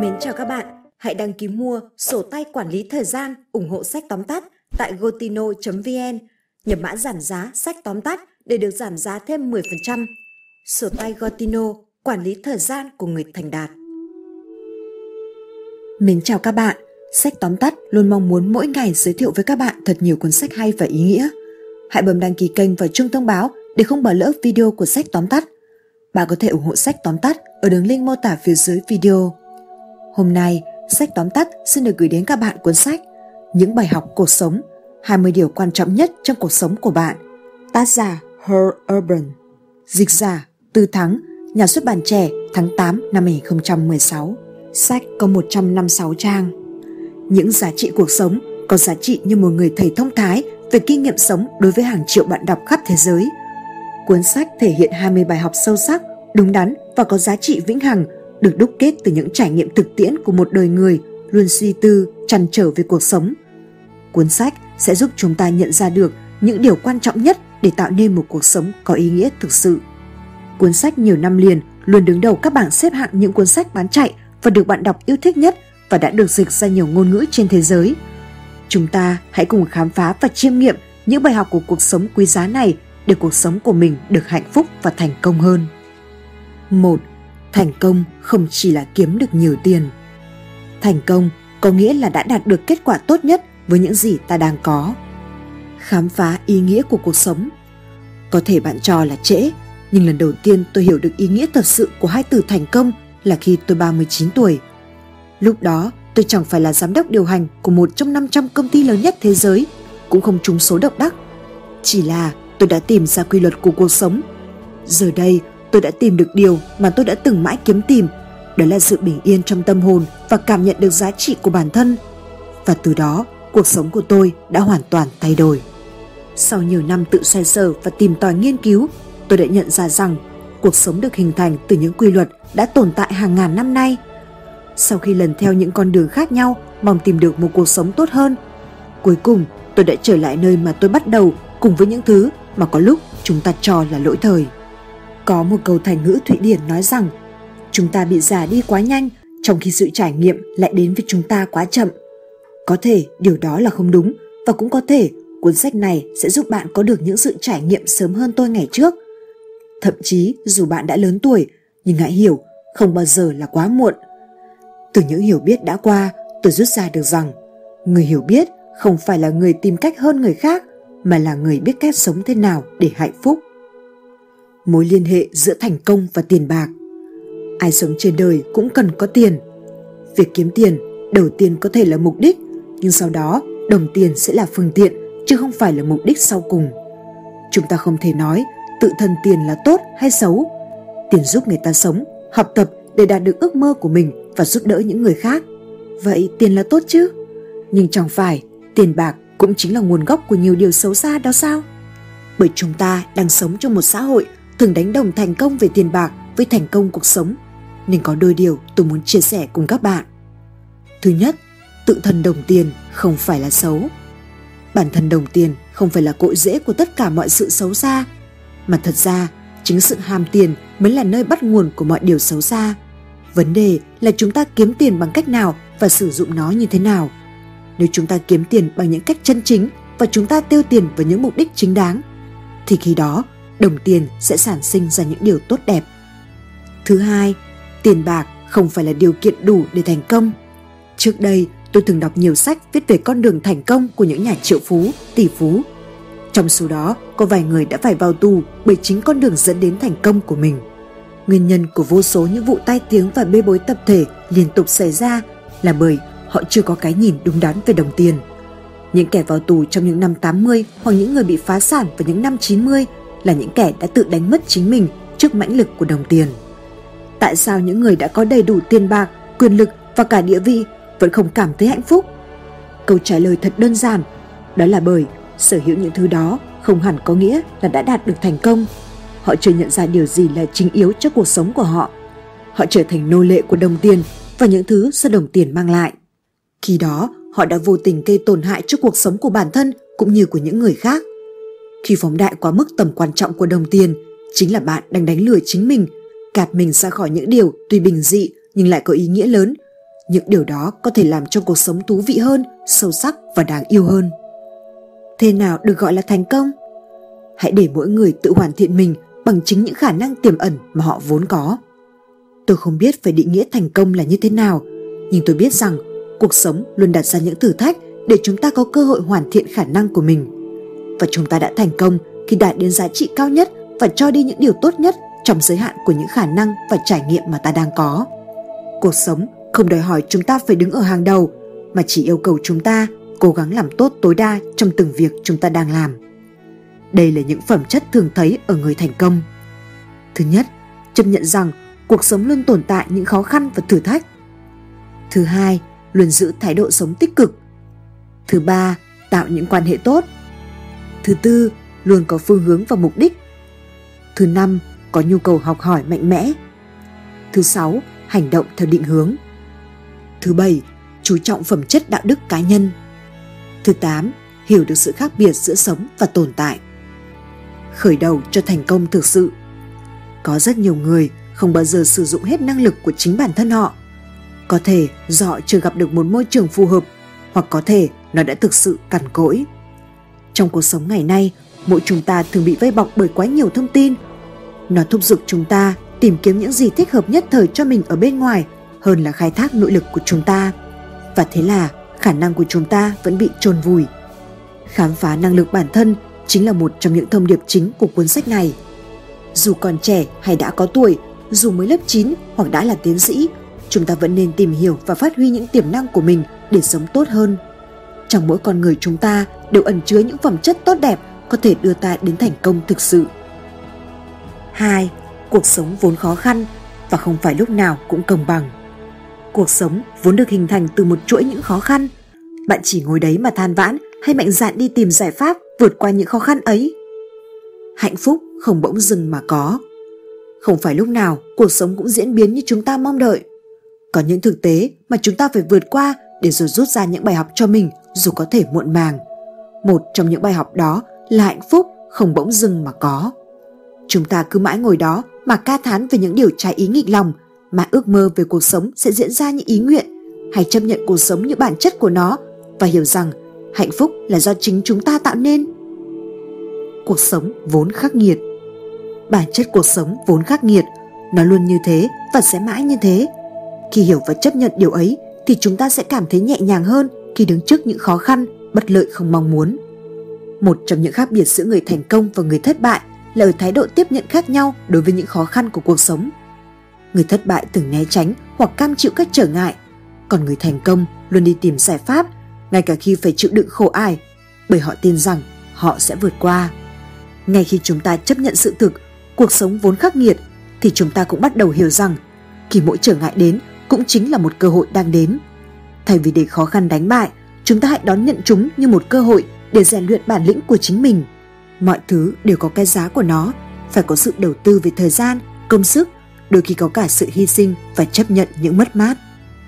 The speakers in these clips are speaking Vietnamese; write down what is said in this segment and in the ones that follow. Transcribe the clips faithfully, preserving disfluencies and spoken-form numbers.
Mến chào các bạn, hãy đăng ký mua sổ tay quản lý thời gian ủng hộ sách tóm tắt tại gotino chấm vn, nhập mã giảm giá sách tóm tắt để được giảm giá thêm mười phần trăm. Sổ tay Gotino, quản lý thời gian của người thành đạt. Mến chào các bạn, sách tóm tắt luôn mong muốn mỗi ngày giới thiệu với các bạn thật nhiều cuốn sách hay và ý nghĩa. Hãy bấm đăng ký kênh và chuông thông báo để không bỏ lỡ video của sách tóm tắt. Bạn có thể ủng hộ sách tóm tắt ở đường link mô tả phía dưới video. Hôm nay, sách tóm tắt xin được gửi đến các bạn cuốn sách Những bài học cuộc sống, hai mươi điều quan trọng nhất trong cuộc sống của bạn. Tác giả Her Urban. Dịch giả Tư Thắng, nhà xuất bản Trẻ, tháng tám năm hai nghìn không trăm mười sáu. Sách có một trăm năm mươi sáu trang. Những giá trị cuộc sống có giá trị như một người thầy thông thái về kinh nghiệm sống đối với hàng triệu bạn đọc khắp thế giới. Cuốn sách thể hiện hai mươi bài học sâu sắc, đúng đắn và có giá trị vĩnh hằng, được đúc kết từ những trải nghiệm thực tiễn của một đời người luôn suy tư, trăn trở về cuộc sống. Cuốn sách sẽ giúp chúng ta nhận ra được những điều quan trọng nhất để tạo nên một cuộc sống có ý nghĩa thực sự. Cuốn sách nhiều năm liền luôn đứng đầu các bảng xếp hạng những cuốn sách bán chạy và được bạn đọc yêu thích nhất và đã được dịch ra nhiều ngôn ngữ trên thế giới. Chúng ta hãy cùng khám phá và chiêm nghiệm những bài học của cuộc sống quý giá này để cuộc sống của mình được hạnh phúc và thành công hơn. một. Thành công không chỉ là kiếm được nhiều tiền. Thành công có nghĩa là đã đạt được kết quả tốt nhất với những gì ta đang có. Khám phá ý nghĩa của cuộc sống. Có thể bạn cho là trễ, nhưng lần đầu tiên tôi hiểu được ý nghĩa thật sự của hai từ thành công là khi tôi ba mươi chín tuổi. Lúc đó tôi chẳng phải là giám đốc điều hành của một trong năm trăm công ty lớn nhất thế giới, cũng không trúng số độc đắc. Chỉ là tôi đã tìm ra quy luật của cuộc sống. Giờ đây tôi đã tìm được điều mà tôi đã từng mãi kiếm tìm, đó là sự bình yên trong tâm hồn và cảm nhận được giá trị của bản thân. Và từ đó, cuộc sống của tôi đã hoàn toàn thay đổi. Sau nhiều năm tự xoay sở và tìm tòi nghiên cứu, tôi đã nhận ra rằng cuộc sống được hình thành từ những quy luật đã tồn tại hàng ngàn năm nay. Sau khi lần theo những con đường khác nhau, mong tìm được một cuộc sống tốt hơn, cuối cùng tôi đã trở lại nơi mà tôi bắt đầu cùng với những thứ mà có lúc chúng ta cho là lỗi thời. Có một câu thành ngữ Thụy Điển nói rằng chúng ta bị già đi quá nhanh, trong khi sự trải nghiệm lại đến với chúng ta quá chậm. Có thể điều đó là không đúng, và cũng có thể cuốn sách này sẽ giúp bạn có được những sự trải nghiệm sớm hơn tôi ngày trước. Thậm chí dù bạn đã lớn tuổi, nhưng hãy hiểu, không bao giờ là quá muộn. Từ những hiểu biết đã qua, tôi rút ra được rằng người hiểu biết không phải là người tìm cách hơn người khác, mà là người biết cách sống thế nào để hạnh phúc. Mối liên hệ giữa thành công và tiền bạc. Ai sống trên đời cũng cần có tiền. Việc kiếm tiền đầu tiên có thể là mục đích, nhưng sau đó đồng tiền sẽ là phương tiện, chứ không phải là mục đích sau cùng. Chúng ta không thể nói tự thân tiền là tốt hay xấu. Tiền giúp người ta sống, học tập để đạt được ước mơ của mình và giúp đỡ những người khác. Vậy tiền là tốt chứ? Nhưng chẳng phải tiền bạc cũng chính là nguồn gốc của nhiều điều xấu xa đó sao? Bởi chúng ta đang sống trong một xã hội thường đánh đồng thành công về tiền bạc với thành công cuộc sống, nên có đôi điều tôi muốn chia sẻ cùng các bạn. Thứ nhất, tự thân đồng tiền không phải là xấu. Bản thân đồng tiền không phải là cội rễ của tất cả mọi sự xấu xa, mà thật ra chính sự ham tiền mới là nơi bắt nguồn của mọi điều xấu xa. Vấn đề là chúng ta kiếm tiền bằng cách nào và sử dụng nó như thế nào. Nếu chúng ta kiếm tiền bằng những cách chân chính và chúng ta tiêu tiền vào những mục đích chính đáng, thì khi đó đồng tiền sẽ sản sinh ra những điều tốt đẹp. Thứ hai, tiền bạc không phải là điều kiện đủ để thành công. Trước đây, tôi từng đọc nhiều sách viết về con đường thành công của những nhà triệu phú, tỷ phú. Trong số đó, có vài người đã phải vào tù bởi chính con đường dẫn đến thành công của mình. Nguyên nhân của vô số những vụ tai tiếng và bê bối tập thể liên tục xảy ra là bởi họ chưa có cái nhìn đúng đắn về đồng tiền. Những kẻ vào tù trong những năm tám mươi hoặc những người bị phá sản vào những năm chín mươi là những kẻ đã tự đánh mất chính mình trước mãnh lực của đồng tiền. Tại sao những người đã có đầy đủ tiền bạc, quyền lực và cả địa vị vẫn không cảm thấy hạnh phúc? Câu trả lời thật đơn giản, đó là bởi sở hữu những thứ đó không hẳn có nghĩa là đã đạt được thành công. Họ chưa nhận ra điều gì là chính yếu cho cuộc sống của họ. Họ trở thành nô lệ của đồng tiền và những thứ do đồng tiền mang lại. Khi đó, họ đã vô tình gây tổn hại cho cuộc sống của bản thân cũng như của những người khác. Khi phóng đại quá mức tầm quan trọng của đồng tiền, chính là bạn đang đánh lừa chính mình, gạt mình ra khỏi những điều tuy bình dị nhưng lại có ý nghĩa lớn, Những điều đó có thể làm cho cuộc sống thú vị hơn, sâu sắc và đáng yêu hơn. Thế nào được gọi là thành công? Hãy để mỗi người tự hoàn thiện mình bằng chính những khả năng tiềm ẩn mà họ vốn có. Tôi không biết phải định nghĩa thành công là như thế nào, nhưng tôi biết rằng cuộc sống luôn đặt ra những thử thách để chúng ta có cơ hội hoàn thiện khả năng của mình. Và chúng ta đã thành công khi đạt đến giá trị cao nhất và cho đi những điều tốt nhất trong giới hạn của những khả năng và trải nghiệm mà ta đang có. Cuộc sống không đòi hỏi chúng ta phải đứng ở hàng đầu, mà chỉ yêu cầu chúng ta cố gắng làm tốt tối đa trong từng việc chúng ta đang làm. Đây là những phẩm chất thường thấy ở người thành công. Thứ nhất, chấp nhận rằng cuộc sống luôn tồn tại những khó khăn và thử thách. Thứ hai, luôn giữ thái độ sống tích cực. Thứ ba, tạo những quan hệ tốt. Thứ tư, luôn có phương hướng và mục đích. Thứ năm, có nhu cầu học hỏi mạnh mẽ. Thứ sáu, hành động theo định hướng. Thứ bảy, chú trọng phẩm chất đạo đức cá nhân. Thứ tám, hiểu được sự khác biệt giữa sống và tồn tại. Khởi đầu cho thành công thực sự. Có rất nhiều người không bao giờ sử dụng hết năng lực của chính bản thân họ. Có thể do họ chưa gặp được một môi trường phù hợp, hoặc có thể nó đã thực sự cằn cỗi. Trong cuộc sống ngày nay, mỗi chúng ta thường bị vây bọc bởi quá nhiều thông tin. Nó thúc giục chúng ta tìm kiếm những gì thích hợp nhất thời cho mình ở bên ngoài hơn là khai thác nội lực của chúng ta. Và thế là khả năng của chúng ta vẫn bị chôn vùi. Khám phá năng lực bản thân chính là một trong những thông điệp chính của cuốn sách này. Dù còn trẻ hay đã có tuổi, dù mới lớp chín hoặc đã là tiến sĩ, chúng ta vẫn nên tìm hiểu và phát huy những tiềm năng của mình để sống tốt hơn. Trong mỗi con người chúng ta đều ẩn chứa những phẩm chất tốt đẹp có thể đưa ta đến thành công thực sự. Hai, cuộc sống vốn khó khăn và không phải lúc nào cũng công bằng. Cuộc sống vốn được hình thành từ một chuỗi những khó khăn. Bạn chỉ ngồi đấy mà than vãn hay mạnh dạn đi tìm giải pháp vượt qua những khó khăn ấy? Hạnh phúc không bỗng dưng mà có. Không phải lúc nào cuộc sống cũng diễn biến như chúng ta mong đợi. Có những thực tế mà chúng ta phải vượt qua để rồi rút ra những bài học cho mình dù có thể muộn màng. Một trong những bài học đó là hạnh phúc không bỗng dưng mà có. Chúng ta cứ mãi ngồi đó mà ca thán về những điều trái ý nghịch lòng, mà ước mơ về cuộc sống sẽ diễn ra như ý nguyện, hay chấp nhận cuộc sống như bản chất của nó và hiểu rằng hạnh phúc là do chính chúng ta tạo nên. Cuộc sống vốn khắc nghiệt. Bản chất cuộc sống vốn khắc nghiệt, nó luôn như thế và sẽ mãi như thế. Khi hiểu và chấp nhận điều ấy thì chúng ta sẽ cảm thấy nhẹ nhàng hơn khi đứng trước những khó khăn, bất lợi không mong muốn. Một trong những khác biệt giữa người thành công và người thất bại là ở thái độ tiếp nhận khác nhau đối với những khó khăn của cuộc sống. Người thất bại thường né tránh hoặc cam chịu các trở ngại, còn người thành công luôn đi tìm giải pháp, ngay cả khi phải chịu đựng khổ ải, bởi họ tin rằng họ sẽ vượt qua. Ngay khi chúng ta chấp nhận sự thực, cuộc sống vốn khắc nghiệt, thì chúng ta cũng bắt đầu hiểu rằng khi mỗi trở ngại đến cũng chính là một cơ hội đang đến. Thay vì để khó khăn đánh bại, chúng ta hãy đón nhận chúng như một cơ hội để rèn luyện bản lĩnh của chính mình. Mọi thứ đều có cái giá của nó, phải có sự đầu tư về thời gian, công sức, đôi khi có cả sự hy sinh và chấp nhận những mất mát.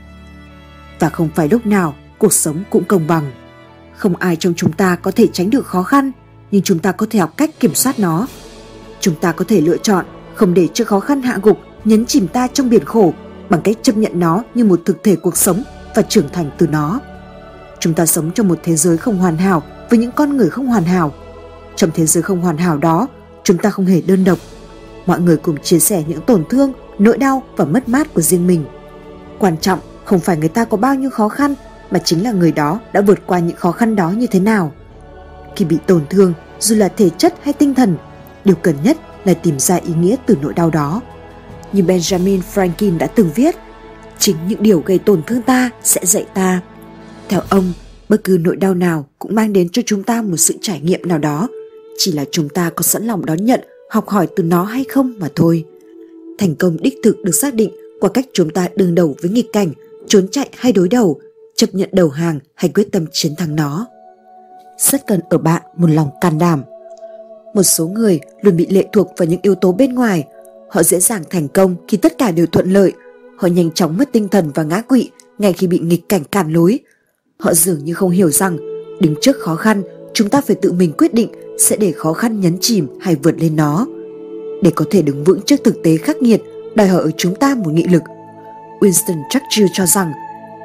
Và không phải lúc nào cuộc sống cũng công bằng. Không ai trong chúng ta có thể tránh được khó khăn, nhưng chúng ta có thể học cách kiểm soát nó. Chúng ta có thể lựa chọn không để cho khó khăn hạ gục, nhấn chìm ta trong biển khổ bằng cách chấp nhận nó như một thực thể cuộc sống và trưởng thành từ nó. Chúng ta sống trong một thế giới không hoàn hảo với những con người không hoàn hảo. Trong thế giới không hoàn hảo đó, chúng ta không hề đơn độc. Mọi người cùng chia sẻ những tổn thương, nỗi đau và mất mát của riêng mình. Quan trọng không phải người ta có bao nhiêu khó khăn, mà chính là người đó đã vượt qua những khó khăn đó như thế nào. Khi bị tổn thương, dù là thể chất hay tinh thần, điều cần nhất là tìm ra ý nghĩa từ nỗi đau đó. Như Benjamin Franklin đã từng viết, chính những điều gây tổn thương ta sẽ dạy ta. Theo ông, bất cứ nỗi đau nào cũng mang đến cho chúng ta một sự trải nghiệm nào đó, chỉ là chúng ta có sẵn lòng đón nhận, học hỏi từ nó hay không mà thôi. Thành công đích thực được xác định qua cách chúng ta đương đầu với nghịch cảnh, trốn chạy hay đối đầu, chấp nhận đầu hàng hay quyết tâm chiến thắng nó. Rất cần ở bạn một lòng can đảm. Một số người luôn bị lệ thuộc vào những yếu tố bên ngoài. Họ dễ dàng thành công khi tất cả đều thuận lợi. Họ nhanh chóng mất tinh thần và ngã quỵ ngay khi bị nghịch cảnh cản lối. Họ dường như không hiểu rằng đứng trước khó khăn, chúng ta phải tự mình quyết định sẽ để khó khăn nhấn chìm hay vượt lên nó. Để có thể đứng vững trước thực tế khắc nghiệt, đòi hỏi ở chúng ta một nghị lực. Winston Churchill cho rằng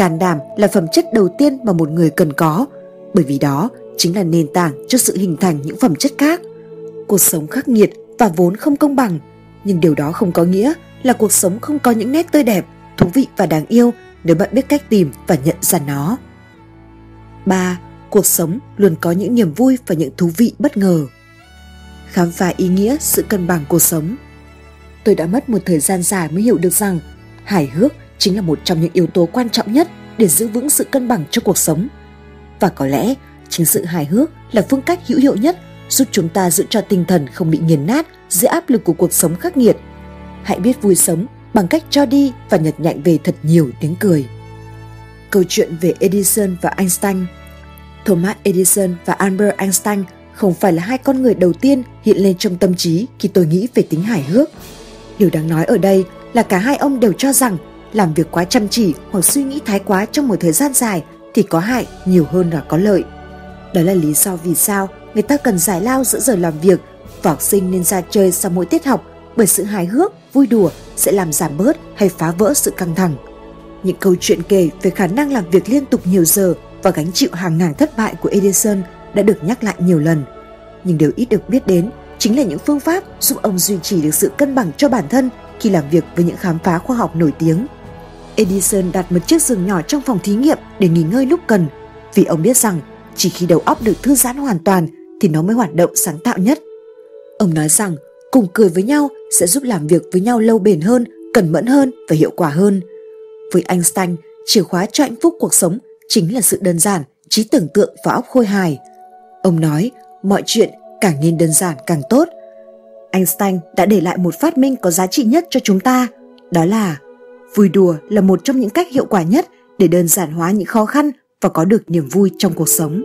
can đảm là phẩm chất đầu tiên mà một người cần có, bởi vì đó chính là nền tảng cho sự hình thành những phẩm chất khác. Cuộc sống khắc nghiệt và vốn không công bằng, nhưng điều đó không có nghĩa là cuộc sống không có những nét tươi đẹp, thú vị và đáng yêu nếu bạn biết cách tìm và nhận ra nó. ba. Cuộc sống luôn có những niềm vui và những thú vị bất ngờ. Khám phá ý nghĩa sự cân bằng cuộc sống. Tôi đã mất một thời gian dài mới hiểu được rằng hài hước chính là một trong những yếu tố quan trọng nhất để giữ vững sự cân bằng cho cuộc sống. Và có lẽ chính sự hài hước là phương cách hữu hiệu nhất giúp chúng ta giữ cho tinh thần không bị nghiền nát dưới áp lực của cuộc sống khắc nghiệt. Hãy biết vui sống bằng cách cho đi và nhặt nhạnh về thật nhiều tiếng cười. Câu chuyện về Edison và Einstein. Thomas Edison và Albert Einstein không phải là hai con người đầu tiên hiện lên trong tâm trí khi tôi nghĩ về tính hài hước. Điều đáng nói ở đây là cả hai ông đều cho rằng làm việc quá chăm chỉ hoặc suy nghĩ thái quá trong một thời gian dài thì có hại nhiều hơn là có lợi. Đó là lý do vì sao người ta cần giải lao giữa giờ làm việc và học sinh nên ra chơi sau mỗi tiết học, bởi sự hài hước, vui đùa sẽ làm giảm bớt hay phá vỡ sự căng thẳng. Những câu chuyện kể về khả năng làm việc liên tục nhiều giờ và gánh chịu hàng ngàn thất bại của Edison đã được nhắc lại nhiều lần. Nhưng điều ít được biết đến chính là những phương pháp giúp ông duy trì được sự cân bằng cho bản thân khi làm việc với những khám phá khoa học nổi tiếng. Edison đặt một chiếc giường nhỏ trong phòng thí nghiệm để nghỉ ngơi lúc cần, vì ông biết rằng chỉ khi đầu óc được thư giãn hoàn toàn thì nó mới hoạt động sáng tạo nhất. Ông nói rằng cùng cười với nhau sẽ giúp làm việc với nhau lâu bền hơn, cẩn mẫn hơn và hiệu quả hơn. Với Einstein, chìa khóa cho hạnh phúc cuộc sống chính là sự đơn giản, trí tưởng tượng và óc khôi hài. Ông nói, mọi chuyện càng nên đơn giản càng tốt. Einstein đã để lại một phát minh có giá trị nhất cho chúng ta, đó là vui đùa là một trong những cách hiệu quả nhất để đơn giản hóa những khó khăn và có được niềm vui trong cuộc sống.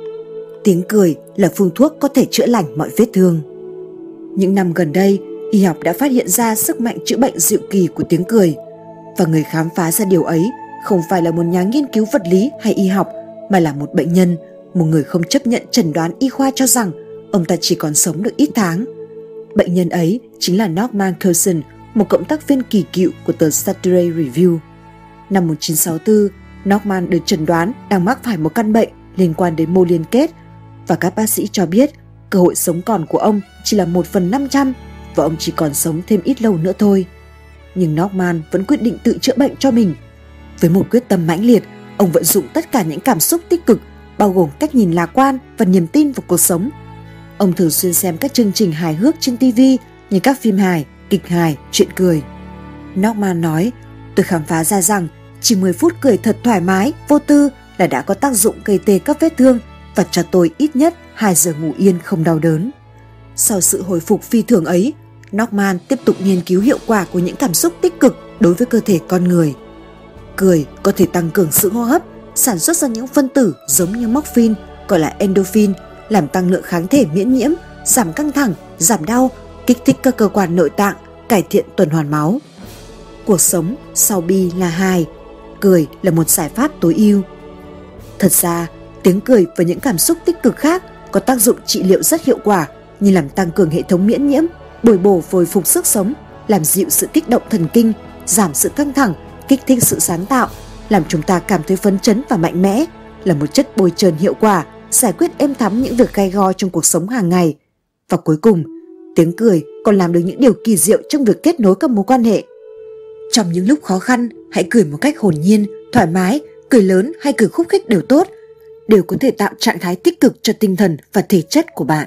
Tiếng cười là phương thuốc có thể chữa lành mọi vết thương. Những năm gần đây, y học đã phát hiện ra sức mạnh chữa bệnh diệu kỳ của tiếng cười. Và người khám phá ra điều ấy không phải là một nhà nghiên cứu vật lý hay y học, mà là một bệnh nhân, một người không chấp nhận chẩn đoán y khoa cho rằng ông ta chỉ còn sống được ít tháng. Bệnh nhân ấy chính là Norman Coulson, một cộng tác viên kỳ cựu của tờ Saturday Review. Năm một nghìn chín trăm sáu mươi tư, Norman được chẩn đoán đang mắc phải một căn bệnh liên quan đến mô liên kết, và các bác sĩ cho biết cơ hội sống còn của ông chỉ là một phần năm trăm và ông chỉ còn sống thêm ít lâu nữa thôi. Nhưng Norman vẫn quyết định tự chữa bệnh cho mình. Với một quyết tâm mãnh liệt, ông vận dụng tất cả những cảm xúc tích cực, bao gồm cách nhìn lạc quan và niềm tin vào cuộc sống. Ông thường xuyên xem các chương trình hài hước trên ti vi như các phim hài, kịch hài, chuyện cười. Norman nói, tôi khám phá ra rằng chỉ mười phút cười thật thoải mái, vô tư là đã có tác dụng gây tê các vết thương và cho tôi ít nhất hai giờ ngủ yên không đau đớn. Sau sự hồi phục phi thường ấy, Norman tiếp tục nghiên cứu hiệu quả của những cảm xúc tích cực đối với cơ thể con người. Cười có thể tăng cường sự hô hấp, sản xuất ra những phân tử giống như morphine gọi là endorphin, làm tăng lượng kháng thể miễn nhiễm, giảm căng thẳng, giảm đau, kích thích các cơ quan nội tạng, cải thiện tuần hoàn máu. Cuộc sống sau bi là hài, cười là một giải pháp tối ưu. Thật ra, tiếng cười và những cảm xúc tích cực khác có tác dụng trị liệu rất hiệu quả, như làm tăng cường hệ thống miễn nhiễm, bồi bổ hồi phục sức sống, làm dịu sự kích động thần kinh, giảm sự căng thẳng, kích thích sự sáng tạo, làm chúng ta cảm thấy phấn chấn và mạnh mẽ, là một chất bồi trơn hiệu quả, giải quyết êm thắm những việc gai go trong cuộc sống hàng ngày. Và cuối cùng, tiếng cười còn làm được những điều kỳ diệu trong việc kết nối các mối quan hệ. Trong những lúc khó khăn, hãy cười một cách hồn nhiên, thoải mái, cười lớn hay cười khúc khích đều tốt, đều có thể tạo trạng thái tích cực cho tinh thần và thể chất của bạn.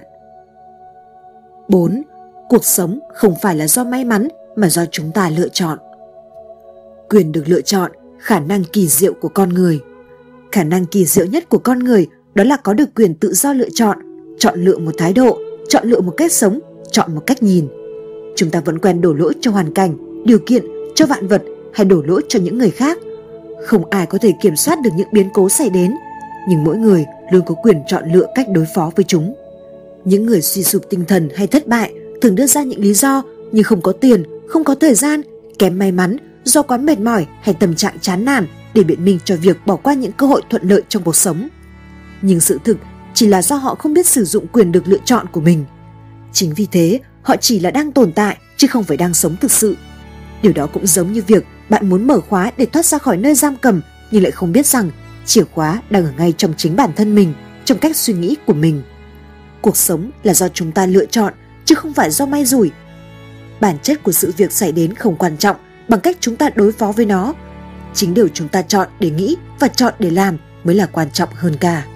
bốn. Cuộc sống không phải là do may mắn mà do chúng ta lựa chọn. Quyền được lựa chọn, khả năng kỳ diệu của con người. Khả năng kỳ diệu nhất của con người đó là có được quyền tự do lựa chọn, chọn lựa một thái độ, chọn lựa một cách sống, chọn một cách nhìn. Chúng ta vẫn quen đổ lỗi cho hoàn cảnh, điều kiện, cho vạn vật hay đổ lỗi cho những người khác. Không ai có thể kiểm soát được những biến cố xảy đến, nhưng mỗi người luôn có quyền chọn lựa cách đối phó với chúng. Những người suy sụp tinh thần hay thất bại thường đưa ra những lý do như không có tiền, không có thời gian, kém may mắn, do quá mệt mỏi hay tâm trạng chán nản để biện minh cho việc bỏ qua những cơ hội thuận lợi trong cuộc sống. Nhưng sự thực chỉ là do họ không biết sử dụng quyền được lựa chọn của mình. Chính vì thế, họ chỉ là đang tồn tại chứ không phải đang sống thực sự. Điều đó cũng giống như việc bạn muốn mở khóa để thoát ra khỏi nơi giam cầm nhưng lại không biết rằng chìa khóa đang ở ngay trong chính bản thân mình, trong cách suy nghĩ của mình. Cuộc sống là do chúng ta lựa chọn, chứ không phải do may rủi. Bản chất của sự việc xảy đến không quan trọng bằng cách chúng ta đối phó với nó. Chính điều chúng ta chọn để nghĩ và chọn để làm mới là quan trọng hơn cả.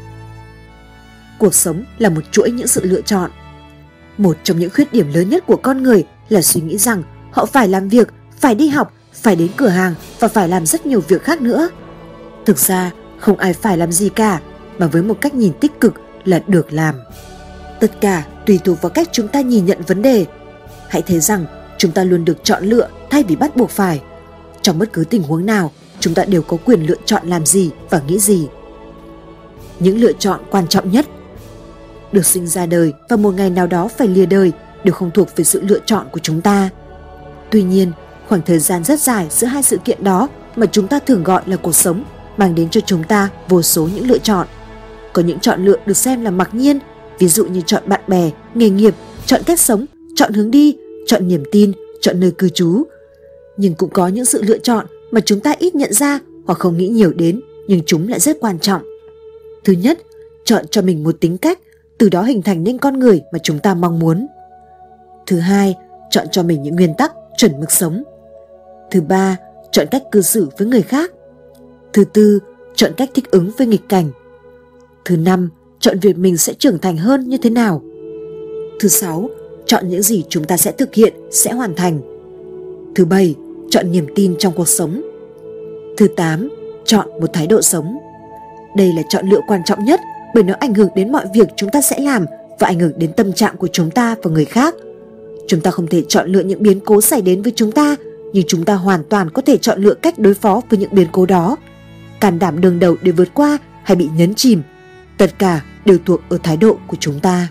Cuộc sống là một chuỗi những sự lựa chọn. Một trong những khuyết điểm lớn nhất của con người là suy nghĩ rằng họ phải làm việc, phải đi học, phải đến cửa hàng và phải làm rất nhiều việc khác nữa. Thực ra không ai phải làm gì cả, mà với một cách nhìn tích cực là được làm. Tất cả tùy thuộc vào cách chúng ta nhìn nhận vấn đề. Hãy thấy rằng chúng ta luôn được chọn lựa thay vì bắt buộc phải. Trong bất cứ tình huống nào, chúng ta đều có quyền lựa chọn làm gì và nghĩ gì. Những lựa chọn quan trọng nhất: được sinh ra đời và một ngày nào đó phải lìa đời đều không thuộc về sự lựa chọn của chúng ta. Tuy nhiên, khoảng thời gian rất dài giữa hai sự kiện đó mà chúng ta thường gọi là cuộc sống mang đến cho chúng ta vô số những lựa chọn. Có những chọn lựa được xem là mặc nhiên, ví dụ như chọn bạn bè, nghề nghiệp, chọn cách sống, chọn hướng đi, chọn niềm tin, chọn nơi cư trú. Nhưng cũng có những sự lựa chọn mà chúng ta ít nhận ra hoặc không nghĩ nhiều đến, nhưng chúng lại rất quan trọng. Thứ nhất, chọn cho mình một tính cách, từ đó hình thành nên con người mà chúng ta mong muốn. Thứ hai, chọn cho mình những nguyên tắc, chuẩn mực sống. Thứ ba, chọn cách cư xử với người khác. Thứ tư, chọn cách thích ứng với nghịch cảnh. Thứ năm, chọn việc mình sẽ trưởng thành hơn như thế nào. Thứ sáu, chọn những gì chúng ta sẽ thực hiện, sẽ hoàn thành. Thứ bảy, chọn niềm tin trong cuộc sống. Thứ tám, chọn một thái độ sống. Đây là chọn lựa quan trọng nhất bởi nó ảnh hưởng đến mọi việc chúng ta sẽ làm và ảnh hưởng đến tâm trạng của chúng ta và người khác. Chúng ta không thể chọn lựa những biến cố xảy đến với chúng ta, nhưng chúng ta hoàn toàn có thể chọn lựa cách đối phó với những biến cố đó. Can đảm đương đầu để vượt qua hay bị nhấn chìm, tất cả đều thuộc ở thái độ của chúng ta.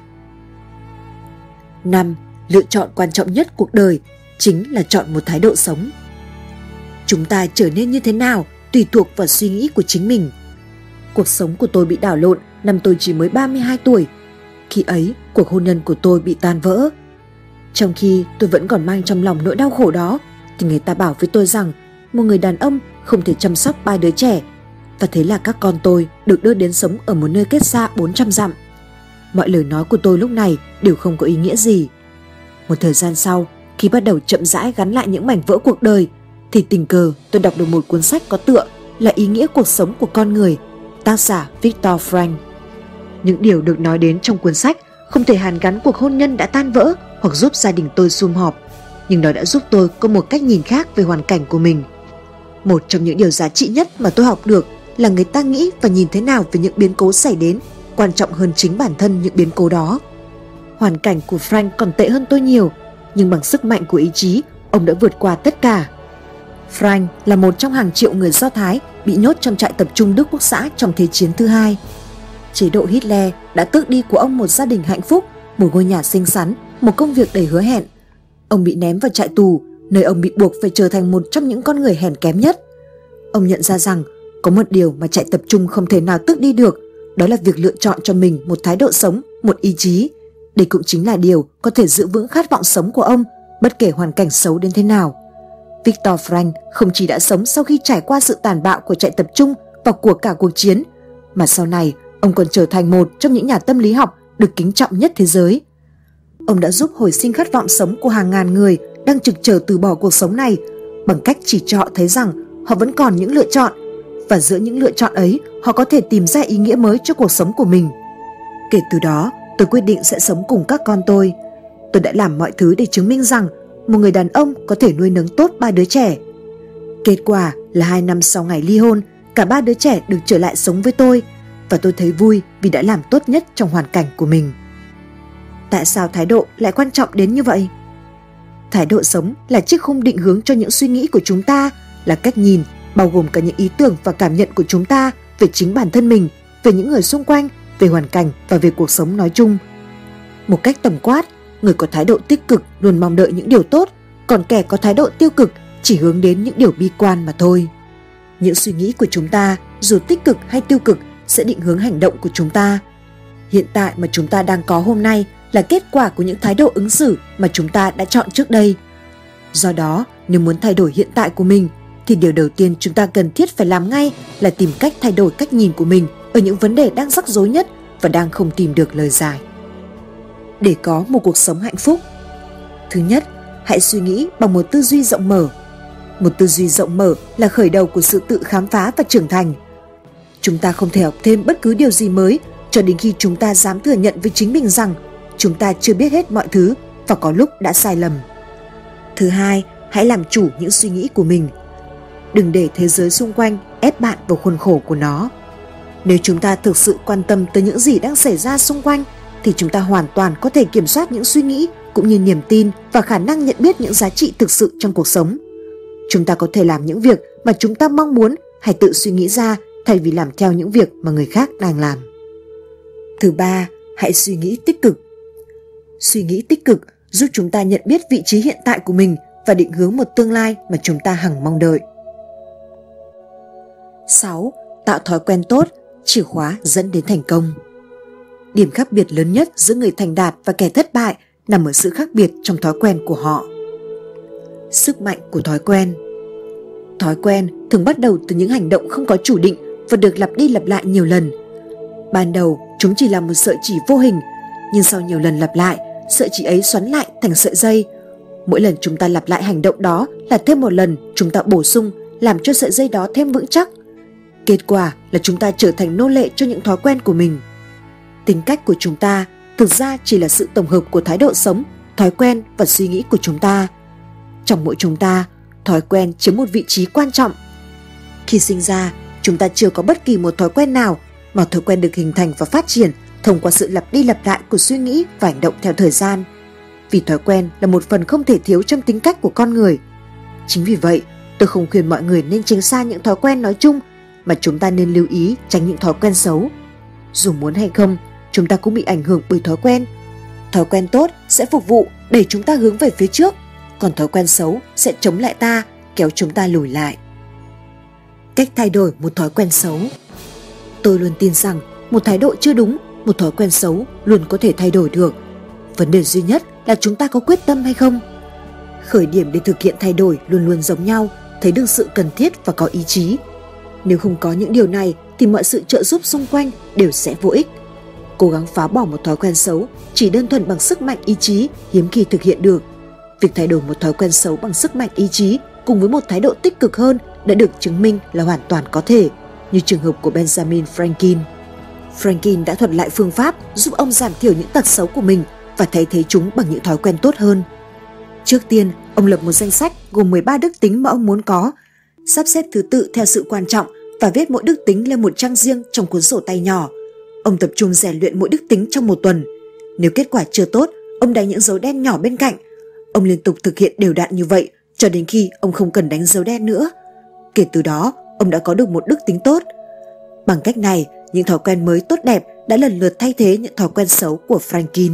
Năm. Lựa chọn quan trọng nhất cuộc đời chính là chọn một thái độ sống. Chúng ta trở nên như thế nào tùy thuộc vào suy nghĩ của chính mình. Cuộc sống của tôi bị đảo lộn năm tôi chỉ mới ba mươi hai tuổi. Khi ấy, cuộc hôn nhân của tôi bị tan vỡ. Trong khi tôi vẫn còn mang trong lòng nỗi đau khổ đó, thì người ta bảo với tôi rằng một người đàn ông không thể chăm sóc ba đứa trẻ. Và thế là các con tôi được đưa đến sống ở một nơi cách xa bốn trăm dặm. Mọi lời nói của tôi lúc này đều không có ý nghĩa gì. Một thời gian sau, khi bắt đầu chậm rãi gắn lại những mảnh vỡ cuộc đời, thì tình cờ tôi đọc được một cuốn sách có tựa là Ý nghĩa cuộc sống của con người, tác giả Viktor Frankl. Những điều được nói đến trong cuốn sách không thể hàn gắn cuộc hôn nhân đã tan vỡ hoặc giúp gia đình tôi sum họp, nhưng nó đã giúp tôi có một cách nhìn khác về hoàn cảnh của mình. Một trong những điều giá trị nhất mà tôi học được là người ta nghĩ và nhìn thế nào về những biến cố xảy đến quan trọng hơn chính bản thân những biến cố đó. Hoàn cảnh của Frank còn tệ hơn tôi nhiều, nhưng bằng sức mạnh của ý chí, ông đã vượt qua tất cả. Frank là một trong hàng triệu người Do Thái bị nhốt trong trại tập trung Đức Quốc xã trong Thế chiến thứ hai. Chế độ Hitler đã tước đi của ông một gia đình hạnh phúc, một ngôi nhà xinh xắn, một công việc đầy hứa hẹn. Ông bị ném vào trại tù, nơi ông bị buộc phải trở thành một trong những con người hèn kém nhất. Ông nhận ra rằng có một điều mà trại tập trung không thể nào tước đi được, đó là việc lựa chọn cho mình một thái độ sống, một ý chí. Đây cũng chính là điều có thể giữ vững khát vọng sống của ông, bất kể hoàn cảnh xấu đến thế nào. Viktor Frankl không chỉ đã sống sau khi trải qua sự tàn bạo của trại tập trung và của cả cuộc chiến, mà sau này ông còn trở thành một trong những nhà tâm lý học được kính trọng nhất thế giới. Ông đã giúp hồi sinh khát vọng sống của hàng ngàn người đang trực chờ từ bỏ cuộc sống này bằng cách chỉ cho họ thấy rằng họ vẫn còn những lựa chọn, và giữa những lựa chọn ấy họ có thể tìm ra ý nghĩa mới cho cuộc sống của mình. Kể từ đó, tôi quyết định sẽ sống cùng các con tôi. Tôi đã làm mọi thứ để chứng minh rằng một người đàn ông có thể nuôi nấng tốt ba đứa trẻ. Kết quả là hai năm sau ngày ly hôn, cả ba đứa trẻ được trở lại sống với tôi, và tôi thấy vui vì đã làm tốt nhất trong hoàn cảnh của mình. Tại sao thái độ lại quan trọng đến như vậy? Thái độ sống là chiếc khung định hướng cho những suy nghĩ của chúng ta, là cách nhìn bao gồm cả những ý tưởng và cảm nhận của chúng ta về chính bản thân mình, về những người xung quanh, về hoàn cảnh và về cuộc sống nói chung. Một cách tổng quát, người có thái độ tích cực luôn mong đợi những điều tốt, còn kẻ có thái độ tiêu cực chỉ hướng đến những điều bi quan mà thôi. Những suy nghĩ của chúng ta, dù tích cực hay tiêu cực, sẽ định hướng hành động của chúng ta. Hiện tại mà chúng ta đang có hôm nay là kết quả của những thái độ ứng xử mà chúng ta đã chọn trước đây. Do đó, nếu muốn thay đổi hiện tại của mình, thì điều đầu tiên chúng ta cần thiết phải làm ngay là tìm cách thay đổi cách nhìn của mình ở những vấn đề đang rắc rối nhất và đang không tìm được lời giải. Để có một cuộc sống hạnh phúc, thứ nhất, hãy suy nghĩ bằng một tư duy rộng mở. Một tư duy rộng mở là khởi đầu của sự tự khám phá và trưởng thành. Chúng ta không thể học thêm bất cứ điều gì mới cho đến khi chúng ta dám thừa nhận với chính mình rằng chúng ta chưa biết hết mọi thứ và có lúc đã sai lầm. Thứ hai, hãy làm chủ những suy nghĩ của mình. Đừng để thế giới xung quanh ép bạn vào khuôn khổ của nó. Nếu chúng ta thực sự quan tâm tới những gì đang xảy ra xung quanh thì chúng ta hoàn toàn có thể kiểm soát những suy nghĩ cũng như niềm tin và khả năng nhận biết những giá trị thực sự trong cuộc sống. Chúng ta có thể làm những việc mà chúng ta mong muốn hay tự suy nghĩ ra thay vì làm theo những việc mà người khác đang làm. Thứ ba, hãy suy nghĩ tích cực. Suy nghĩ tích cực giúp chúng ta nhận biết vị trí hiện tại của mình và định hướng một tương lai mà chúng ta hằng mong đợi. sáu. Tạo thói quen tốt, chìa khóa dẫn đến thành công. Điểm khác biệt lớn nhất giữa người thành đạt và kẻ thất bại nằm ở sự khác biệt trong thói quen của họ. Sức mạnh của thói quen. Thói quen thường bắt đầu từ những hành động không có chủ định và được lặp đi lặp lại nhiều lần. Ban đầu chúng chỉ là một sợi chỉ vô hình, nhưng sau nhiều lần lặp lại, sợi chỉ ấy xoắn lại thành sợi dây. Mỗi lần chúng ta lặp lại hành động đó là thêm một lần chúng ta bổ sung, làm cho sợi dây đó thêm vững chắc. Kết quả là chúng ta trở thành nô lệ cho những thói quen của mình. Tính cách của chúng ta thực ra chỉ là sự tổng hợp của thái độ sống, thói quen và suy nghĩ của chúng ta. Trong mỗi chúng ta, thói quen chiếm một vị trí quan trọng. Khi sinh ra, chúng ta chưa có bất kỳ một thói quen nào, mà thói quen được hình thành và phát triển thông qua sự lặp đi lặp lại của suy nghĩ và hành động theo thời gian. Vì thói quen là một phần không thể thiếu trong tính cách của con người. Chính vì vậy, tôi không khuyên mọi người nên tránh xa những thói quen nói chung, mà chúng ta nên lưu ý tránh những thói quen xấu. Dù muốn hay không, chúng ta cũng bị ảnh hưởng bởi thói quen. Thói quen tốt sẽ phục vụ đẩy chúng ta hướng về phía trước, còn thói quen xấu sẽ chống lại ta, kéo chúng ta lùi lại. Cách thay đổi một thói quen xấu. Tôi luôn tin rằng một thái độ chưa đúng, một thói quen xấu luôn có thể thay đổi được. Vấn đề duy nhất là chúng ta có quyết tâm hay không. Khởi điểm để thực hiện thay đổi luôn luôn giống nhau, thấy được sự cần thiết và có ý chí. Nếu không có những điều này thì mọi sự trợ giúp xung quanh đều sẽ vô ích. Cố gắng phá bỏ một thói quen xấu chỉ đơn thuần bằng sức mạnh ý chí hiếm khi thực hiện được. Việc thay đổi một thói quen xấu bằng sức mạnh ý chí cùng với một thái độ tích cực hơn đã được chứng minh là hoàn toàn có thể, như trường hợp của Benjamin Franklin. Franklin đã thuật lại phương pháp giúp ông giảm thiểu những tật xấu của mình và thay thế chúng bằng những thói quen tốt hơn. Trước tiên, ông lập một danh sách gồm mười ba đức tính mà ông muốn có, sắp xếp thứ tự theo sự quan trọng và viết mỗi đức tính lên một trang riêng trong cuốn sổ tay nhỏ. Ông tập trung rèn luyện mỗi đức tính trong một tuần. Nếu kết quả chưa tốt, ông đánh những dấu đen nhỏ bên cạnh. Ông liên tục thực hiện đều đặn như vậy cho đến khi ông không cần đánh dấu đen nữa. Kể từ đó, ông đã có được một đức tính tốt. Bằng cách này, những thói quen mới tốt đẹp đã lần lượt thay thế những thói quen xấu của Franklin.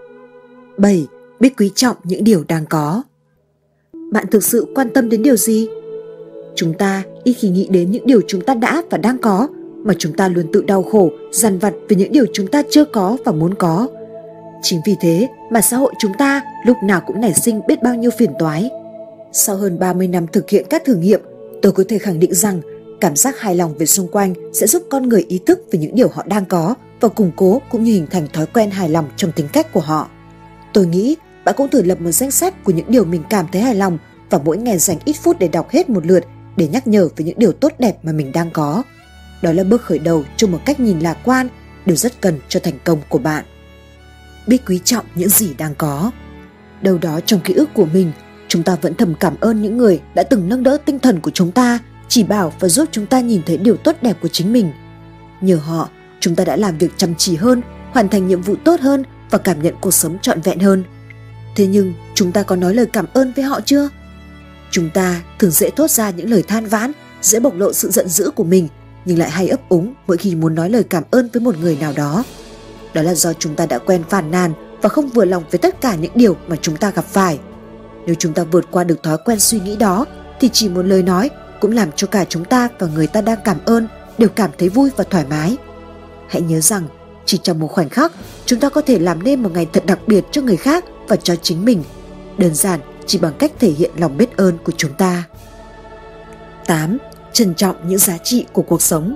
bảy. Biết quý trọng những điều đang có. Bạn thực sự quan tâm đến điều gì? Chúng ta ít khi nghĩ đến những điều chúng ta đã và đang có, mà chúng ta luôn tự đau khổ, dằn vặt về những điều chúng ta chưa có và muốn có. Chính vì thế mà xã hội chúng ta lúc nào cũng nảy sinh biết bao nhiêu phiền toái. Sau hơn ba mươi năm thực hiện các thử nghiệm, tôi có thể khẳng định rằng cảm giác hài lòng về xung quanh sẽ giúp con người ý thức về những điều họ đang có và củng cố cũng như hình thành thói quen hài lòng trong tính cách của họ. Tôi nghĩ bạn cũng thử lập một danh sách của những điều mình cảm thấy hài lòng và mỗi ngày dành ít phút để đọc hết một lượt để nhắc nhở về những điều tốt đẹp mà mình đang có. Đó là bước khởi đầu cho một cách nhìn lạc quan, điều rất cần cho thành công của bạn. Biết quý trọng những gì đang có. Đâu đó trong ký ức của mình, chúng ta vẫn thầm cảm ơn những người đã từng nâng đỡ tinh thần của chúng ta, chỉ bảo và giúp chúng ta nhìn thấy điều tốt đẹp của chính mình. Nhờ họ, chúng ta đã làm việc chăm chỉ hơn, hoàn thành nhiệm vụ tốt hơn và cảm nhận cuộc sống trọn vẹn hơn. Thế nhưng, chúng ta có nói lời cảm ơn với họ chưa? Chúng ta thường dễ thốt ra những lời than vãn, dễ bộc lộ sự giận dữ của mình, nhưng lại hay ấp úng mỗi khi muốn nói lời cảm ơn với một người nào đó. Đó là do chúng ta đã quen phàn nàn và không vừa lòng với tất cả những điều mà chúng ta gặp phải. Nếu chúng ta vượt qua được thói quen suy nghĩ đó, thì chỉ một lời nói cũng làm cho cả chúng ta và người ta đang cảm ơn đều cảm thấy vui và thoải mái. Hãy nhớ rằng, chỉ trong một khoảnh khắc, chúng ta có thể làm nên một ngày thật đặc biệt cho người khác và cho chính mình, đơn giản chỉ bằng cách thể hiện lòng biết ơn của chúng ta. tám. Trân trọng những giá trị của cuộc sống.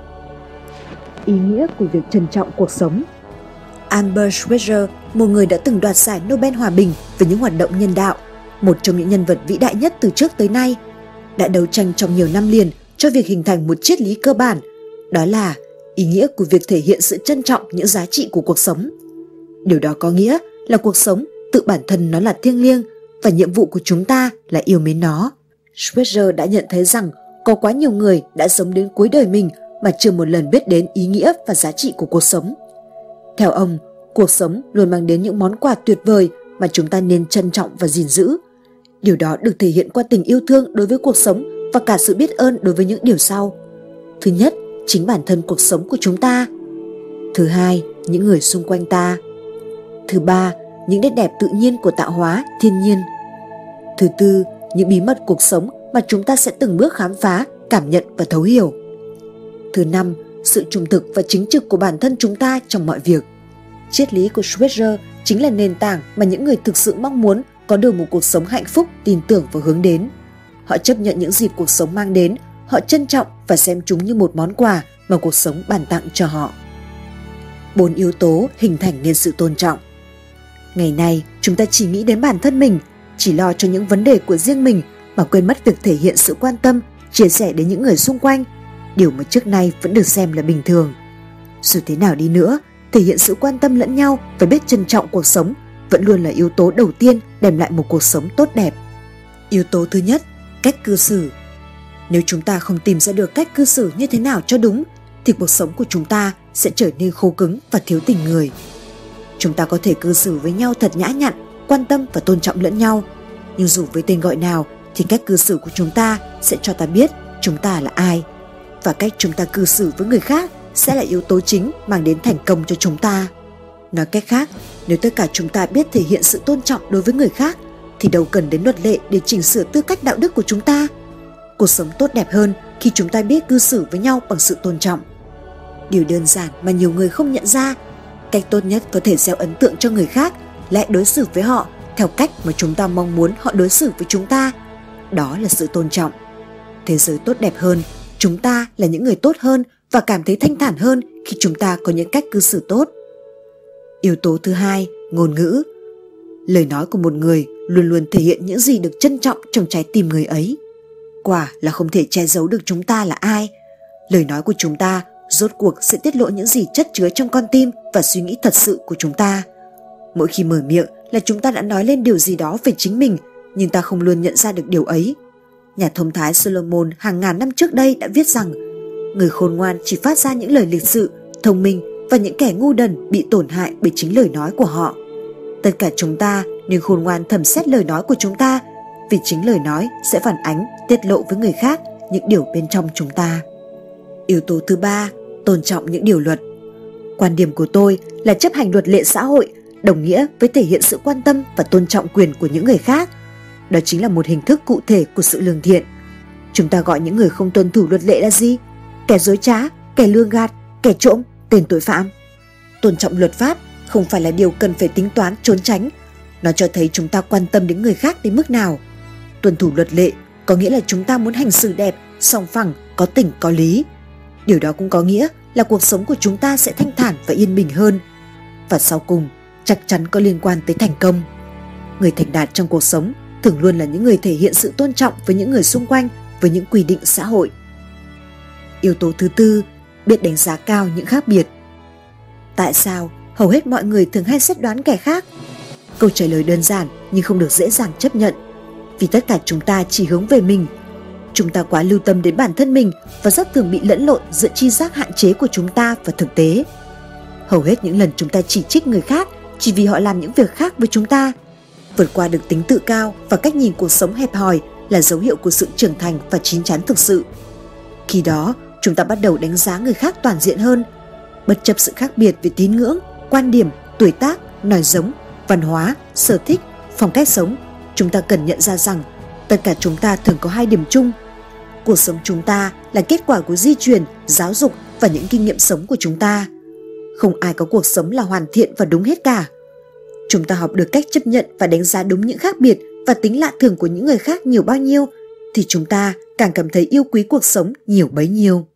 Ý nghĩa của việc trân trọng cuộc sống. Albert Schweitzer, một người đã từng đoạt giải Nobel Hòa bình về những hoạt động nhân đạo, một trong những nhân vật vĩ đại nhất từ trước tới nay, đã đấu tranh trong nhiều năm liền cho việc hình thành một triết lý cơ bản, đó là ý nghĩa của việc thể hiện sự trân trọng những giá trị của cuộc sống. Điều đó có nghĩa là cuộc sống tự bản thân nó là thiêng liêng và nhiệm vụ của chúng ta là yêu mến nó. Schweitzer đã nhận thấy rằng có quá nhiều người đã sống đến cuối đời mình mà chưa một lần biết đến ý nghĩa và giá trị của cuộc sống. Theo ông, cuộc sống luôn mang đến những món quà tuyệt vời mà chúng ta nên trân trọng và gìn giữ. Điều đó được thể hiện qua tình yêu thương đối với cuộc sống và cả sự biết ơn đối với những điều sau. Thứ nhất, chính bản thân cuộc sống của chúng ta. Thứ hai, những người xung quanh ta. Thứ ba, những nét đẹp tự nhiên của tạo hóa, thiên nhiên. Thứ tư, những bí mật cuộc sống mà chúng ta sẽ từng bước khám phá, cảm nhận và thấu hiểu. Thứ năm, sự trung thực và chính trực của bản thân chúng ta trong mọi việc. Triết lý của Schweitzer chính là nền tảng mà những người thực sự mong muốn có được một cuộc sống hạnh phúc, tin tưởng và hướng đến. Họ chấp nhận những gì cuộc sống mang đến, họ trân trọng và xem chúng như một món quà mà cuộc sống ban tặng cho họ. Bốn yếu tố hình thành nên sự tôn trọng. Ngày nay, chúng ta chỉ nghĩ đến bản thân mình, chỉ lo cho những vấn đề của riêng mình mà quên mất việc thể hiện sự quan tâm, chia sẻ đến những người xung quanh, điều mà trước nay vẫn được xem là bình thường. Dù thế nào đi nữa, thể hiện sự quan tâm lẫn nhau và biết trân trọng cuộc sống vẫn luôn là yếu tố đầu tiên đem lại một cuộc sống tốt đẹp. Yếu tố thứ nhất, cách cư xử. Nếu chúng ta không tìm ra được cách cư xử như thế nào cho đúng, thì cuộc sống của chúng ta sẽ trở nên khô cứng và thiếu tình người. Chúng ta có thể cư xử với nhau thật nhã nhặn, quan tâm và tôn trọng lẫn nhau, nhưng dù với tên gọi nào thì cách cư xử của chúng ta sẽ cho ta biết chúng ta là ai, và cách chúng ta cư xử với người khác sẽ là yếu tố chính mang đến thành công cho chúng ta. Nói cách khác, nếu tất cả chúng ta biết thể hiện sự tôn trọng đối với người khác thì đâu cần đến luật lệ để chỉnh sửa tư cách đạo đức của chúng ta. Cuộc sống tốt đẹp hơn khi chúng ta biết cư xử với nhau bằng sự tôn trọng. Điều đơn giản mà nhiều người không nhận ra, cách tốt nhất có thể gieo ấn tượng cho người khác là hãy đối xử với họ theo cách mà chúng ta mong muốn họ đối xử với chúng ta. Đó là sự tôn trọng. Thế giới tốt đẹp hơn, chúng ta là những người tốt hơn và cảm thấy thanh thản hơn khi chúng ta có những cách cư xử tốt. Yếu tố thứ hai, ngôn ngữ. Lời nói của một người luôn luôn thể hiện những gì được trân trọng trong trái tim người ấy. Quả là không thể che giấu được chúng ta là ai. Lời nói của chúng ta rốt cuộc sẽ tiết lộ những gì chất chứa trong con tim và suy nghĩ thật sự của chúng ta. Mỗi khi mở miệng là chúng ta đã nói lên điều gì đó về chính mình, nhưng ta không luôn nhận ra được điều ấy. Nhà thông thái Solomon hàng ngàn năm trước đây đã viết rằng người khôn ngoan chỉ phát ra những lời lịch sự, thông minh, và những kẻ ngu đần bị tổn hại bởi chính lời nói của họ. Tất cả chúng ta nên khôn ngoan thẩm xét lời nói của chúng ta, vì chính lời nói sẽ phản ánh, tiết lộ với người khác những điều bên trong chúng ta. Yếu tố thứ ba, tôn trọng những điều luật. Quan điểm của tôi là chấp hành luật lệ xã hội đồng nghĩa với thể hiện sự quan tâm và tôn trọng quyền của những người khác. Đó chính là một hình thức cụ thể của sự lương thiện. Chúng ta gọi những người không tuân thủ luật lệ là gì? Kẻ dối trá, kẻ lường gạt, kẻ trộm, tên tội phạm. Tôn trọng luật pháp không phải là điều cần phải tính toán trốn tránh. Nó cho thấy chúng ta quan tâm đến người khác đến mức nào. Tuân thủ luật lệ có nghĩa là chúng ta muốn hành xử đẹp, song phẳng, có tình có lý. Điều đó cũng có nghĩa là cuộc sống của chúng ta sẽ thanh thản và yên bình hơn. Và sau cùng, chắc chắn có liên quan tới thành công. Người thành đạt trong cuộc sống thường luôn là những người thể hiện sự tôn trọng với những người xung quanh, với những quy định xã hội. Yếu tố thứ tư, biết đánh giá cao những khác biệt. Tại sao hầu hết mọi người thường hay xét đoán kẻ khác? Câu trả lời đơn giản nhưng không được dễ dàng chấp nhận. Vì tất cả chúng ta chỉ hướng về mình. Chúng ta quá lưu tâm đến bản thân mình và rất thường bị lẫn lộn giữa tri giác hạn chế của chúng ta và thực tế. Hầu hết những lần chúng ta chỉ trích người khác chỉ vì họ làm những việc khác với chúng ta. Vượt qua được tính tự cao và cách nhìn cuộc sống hẹp hòi là dấu hiệu của sự trưởng thành và chín chắn thực sự. Khi đó, chúng ta bắt đầu đánh giá người khác toàn diện hơn. Bất chấp sự khác biệt về tín ngưỡng, quan điểm, tuổi tác, nói giống, văn hóa, sở thích, phong cách sống, chúng ta cần nhận ra rằng tất cả chúng ta thường có hai điểm chung. Cuộc sống chúng ta là kết quả của di truyền, giáo dục và những kinh nghiệm sống của chúng ta. Không ai có cuộc sống là hoàn thiện và đúng hết cả. Chúng ta học được cách chấp nhận và đánh giá đúng những khác biệt và tính lạ thường của những người khác nhiều bao nhiêu, thì chúng ta càng cảm thấy yêu quý cuộc sống nhiều bấy nhiêu.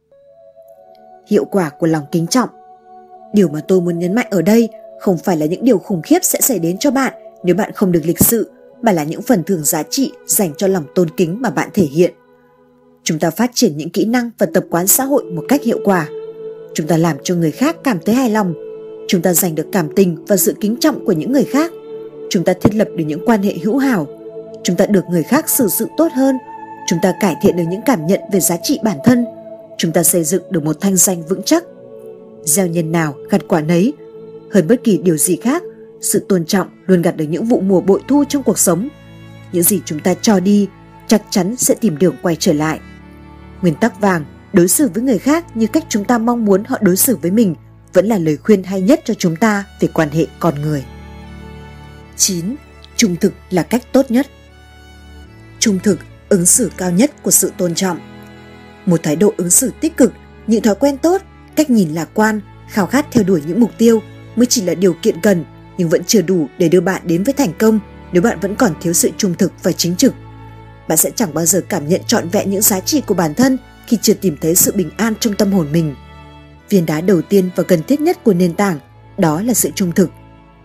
Hiệu quả của lòng kính trọng. Điều mà tôi muốn nhấn mạnh ở đây không phải là những điều khủng khiếp sẽ xảy đến cho bạn nếu bạn không được lịch sự, mà là những phần thưởng giá trị dành cho lòng tôn kính mà bạn thể hiện. Chúng ta phát triển những kỹ năng và tập quán xã hội một cách hiệu quả. Chúng ta làm cho người khác cảm thấy hài lòng. Chúng ta giành được cảm tình và sự kính trọng của những người khác. Chúng ta thiết lập được những quan hệ hữu hảo. Chúng ta được người khác xử sự tốt hơn. Chúng ta cải thiện được những cảm nhận về giá trị bản thân. Chúng ta xây dựng được một thanh danh vững chắc. Gieo nhân nào gặt quả nấy. Hơn bất kỳ điều gì khác, sự tôn trọng luôn gặt được những vụ mùa bội thu trong cuộc sống. Những gì chúng ta cho đi chắc chắn sẽ tìm đường quay trở lại. Nguyên tắc vàng, đối xử với người khác như cách chúng ta mong muốn họ đối xử với mình, vẫn là lời khuyên hay nhất cho chúng ta về quan hệ con người. chín. Trung thực là cách tốt nhất. Trung thực, ứng xử cao nhất của sự tôn trọng. Một thái độ ứng xử tích cực, những thói quen tốt, cách nhìn lạc quan, khao khát theo đuổi những mục tiêu mới chỉ là điều kiện cần, nhưng vẫn chưa đủ để đưa bạn đến với thành công nếu bạn vẫn còn thiếu sự trung thực và chính trực. Bạn sẽ chẳng bao giờ cảm nhận trọn vẹn những giá trị của bản thân khi chưa tìm thấy sự bình an trong tâm hồn mình. Viên đá đầu tiên và cần thiết nhất của nền tảng, đó là sự trung thực.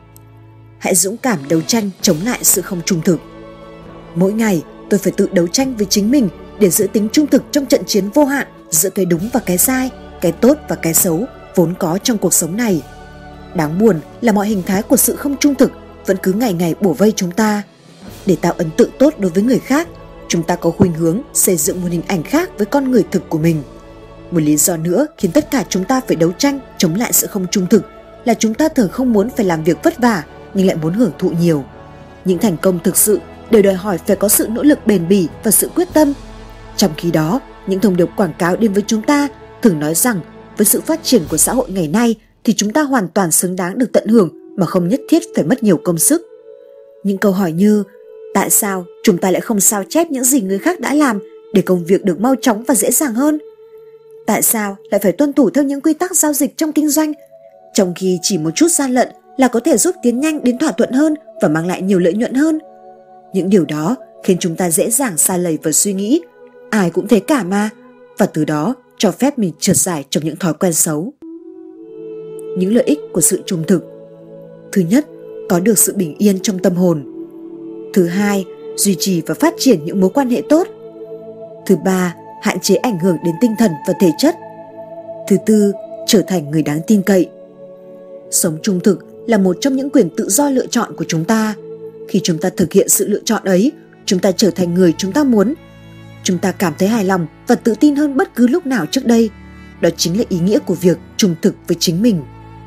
Hãy dũng cảm đấu tranh chống lại sự không trung thực. Mỗi ngày, tôi phải tự đấu tranh với chính mình để giữ tính trung thực trong trận chiến vô hạn giữa cái đúng và cái sai, cái tốt và cái xấu vốn có trong cuộc sống này. Đáng buồn là mọi hình thái của sự không trung thực vẫn cứ ngày ngày bủa vây chúng ta. Để tạo ấn tượng tốt đối với người khác, chúng ta có khuynh hướng xây dựng một hình ảnh khác với con người thực của mình. Một lý do nữa khiến tất cả chúng ta phải đấu tranh chống lại sự không trung thực là chúng ta thường không muốn phải làm việc vất vả nhưng lại muốn hưởng thụ nhiều. Những thành công thực sự đều đòi hỏi phải có sự nỗ lực bền bỉ và sự quyết tâm. Trong khi đó, những thông điệp quảng cáo đến với chúng ta thường nói rằng với sự phát triển của xã hội ngày nay thì chúng ta hoàn toàn xứng đáng được tận hưởng mà không nhất thiết phải mất nhiều công sức. Những câu hỏi như tại sao chúng ta lại không sao chép những gì người khác đã làm để công việc được mau chóng và dễ dàng hơn? Tại sao lại phải tuân thủ theo những quy tắc giao dịch trong kinh doanh, trong khi chỉ một chút gian lận là có thể giúp tiến nhanh đến thỏa thuận hơn và mang lại nhiều lợi nhuận hơn? Những điều đó khiến chúng ta dễ dàng sa lầy vào suy nghĩ ai cũng thế cả mà, và từ đó cho phép mình trượt dài trong những thói quen xấu. Những lợi ích của sự trung thực. Thứ nhất, có được sự bình yên trong tâm hồn. Thứ hai, duy trì và phát triển những mối quan hệ tốt. Thứ ba, hạn chế ảnh hưởng đến tinh thần và thể chất. Thứ tư, trở thành người đáng tin cậy. Sống trung thực là một trong những quyền tự do lựa chọn của chúng ta. Khi chúng ta thực hiện sự lựa chọn ấy, chúng ta trở thành người chúng ta muốn. Chúng ta cảm thấy hài lòng và tự tin hơn bất cứ lúc nào trước đây. Đó chính là ý nghĩa của việc trung thực với chính mình.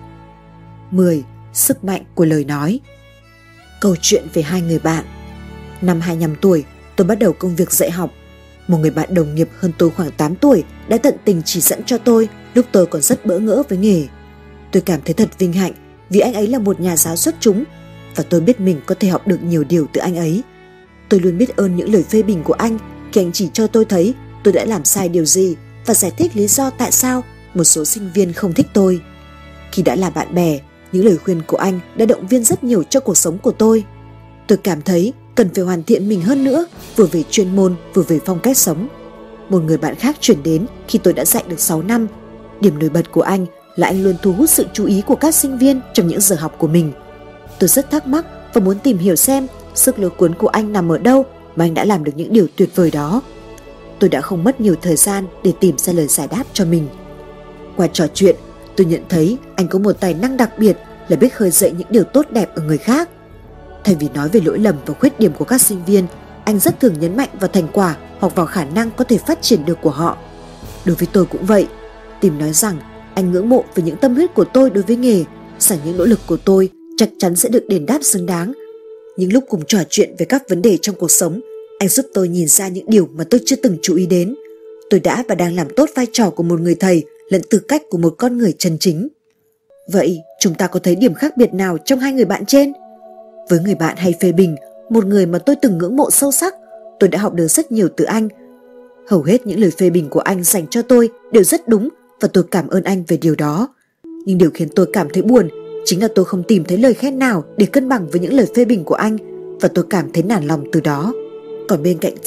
mười. Sức mạnh của lời nói. Câu chuyện về hai người bạn. Năm hai mươi lăm tuổi, tôi bắt đầu công việc dạy học. Một người bạn đồng nghiệp hơn tôi khoảng tám tuổi đã tận tình chỉ dẫn cho tôi lúc tôi còn rất bỡ ngỡ với nghề. Tôi cảm thấy thật vinh hạnh vì anh ấy là một nhà giáo xuất chúng và tôi biết mình có thể học được nhiều điều từ anh ấy. Tôi luôn biết ơn những lời phê bình của anh khi anh chỉ cho tôi thấy tôi đã làm sai điều gì và giải thích lý do tại sao một số sinh viên không thích tôi. Khi đã là bạn bè, những lời khuyên của anh đã động viên rất nhiều cho cuộc sống của tôi. Tôi cảm thấy cần phải hoàn thiện mình hơn nữa, vừa về chuyên môn vừa về phong cách sống. Một người bạn khác chuyển đến khi tôi đã dạy được sáu năm. Điểm nổi bật của anh là anh luôn thu hút sự chú ý của các sinh viên trong những giờ học của mình. Tôi rất thắc mắc và muốn tìm hiểu xem sức lôi cuốn của anh nằm ở đâu mà anh đã làm được những điều tuyệt vời đó. Tôi đã không mất nhiều thời gian để tìm ra lời giải đáp cho mình. Qua trò chuyện, tôi nhận thấy anh có một tài năng đặc biệt là biết khơi dậy những điều tốt đẹp ở người khác. Thay vì nói về lỗi lầm và khuyết điểm của các sinh viên, anh rất thường nhấn mạnh vào thành quả hoặc vào khả năng có thể phát triển được của họ. Đối với tôi cũng vậy. Tìm nói rằng anh ngưỡng mộ về những tâm huyết của tôi đối với nghề, rằng những nỗ lực của tôi chắc chắn sẽ được đền đáp xứng đáng. Những lúc cùng trò chuyện về các vấn đề trong cuộc sống, anh giúp tôi nhìn ra những điều mà tôi chưa từng chú ý đến. Tôi đã và đang làm tốt vai trò của một người thầy lẫn tư cách của một con người chân chính. Vậy chúng ta có thấy điểm khác biệt nào trong hai người bạn trên? Với người bạn hay phê bình, một người mà tôi từng ngưỡng mộ sâu sắc, tôi đã học được rất nhiều từ anh. Hầu hết những lời phê bình của anh dành cho tôi đều rất đúng và tôi cảm ơn anh về điều đó. Nhưng điều khiến tôi cảm thấy buồn chính là tôi không tìm thấy lời khen nào để cân bằng với những lời phê bình của anh và tôi cảm thấy nản lòng từ đó. Còn bên cạnh Tim,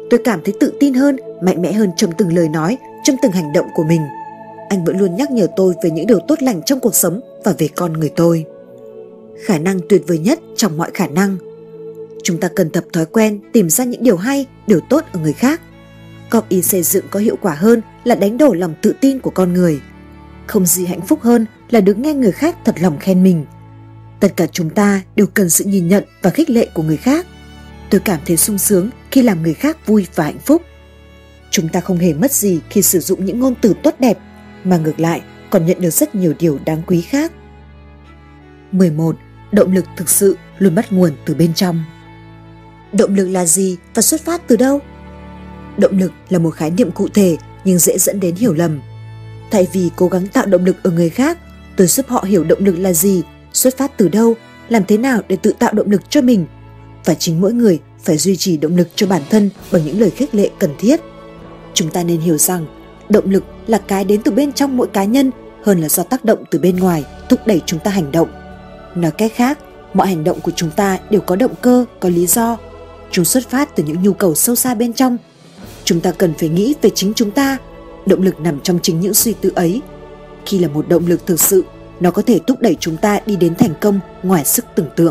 tôi cảm thấy tự tin hơn, mạnh mẽ hơn trong từng lời nói, trong từng hành động của mình. Anh vẫn luôn nhắc nhở tôi về những điều tốt lành trong cuộc sống và về con người tôi. Khả năng tuyệt vời nhất trong mọi khả năng. Chúng ta cần tập thói quen tìm ra những điều hay, điều tốt ở người khác. Góp ý xây dựng có hiệu quả hơn là đánh đổ lòng tự tin của con người. Không gì hạnh phúc hơn là được nghe người khác thật lòng khen mình. Tất cả chúng ta đều cần sự nhìn nhận và khích lệ của người khác. Tôi cảm thấy sung sướng khi làm người khác vui và hạnh phúc. Chúng ta không hề mất gì khi sử dụng những ngôn từ tốt đẹp, mà ngược lại còn nhận được rất nhiều điều đáng quý khác. mười một. Động lực thực sự luôn bắt nguồn từ bên trong. Động lực là gì và xuất phát từ đâu? Động lực là một khái niệm cụ thể nhưng dễ dẫn đến hiểu lầm. Thay vì cố gắng tạo động lực ở người khác, tôi giúp họ hiểu động lực là gì, xuất phát từ đâu, làm thế nào để tự tạo động lực cho mình. Và chính mỗi người phải duy trì động lực cho bản thân bằng những lời khích lệ cần thiết. Chúng ta nên hiểu rằng động lực là cái đến từ bên trong mỗi cá nhân hơn là do tác động từ bên ngoài thúc đẩy chúng ta hành động. Nói cách khác, mọi hành động của chúng ta đều có động cơ, có lý do. Chúng xuất phát từ những nhu cầu sâu xa bên trong. Chúng ta cần phải nghĩ về chính chúng ta. Động lực nằm trong chính những suy tư ấy. Khi là một động lực thực sự, nó có thể thúc đẩy chúng ta đi đến thành công ngoài sức tưởng tượng.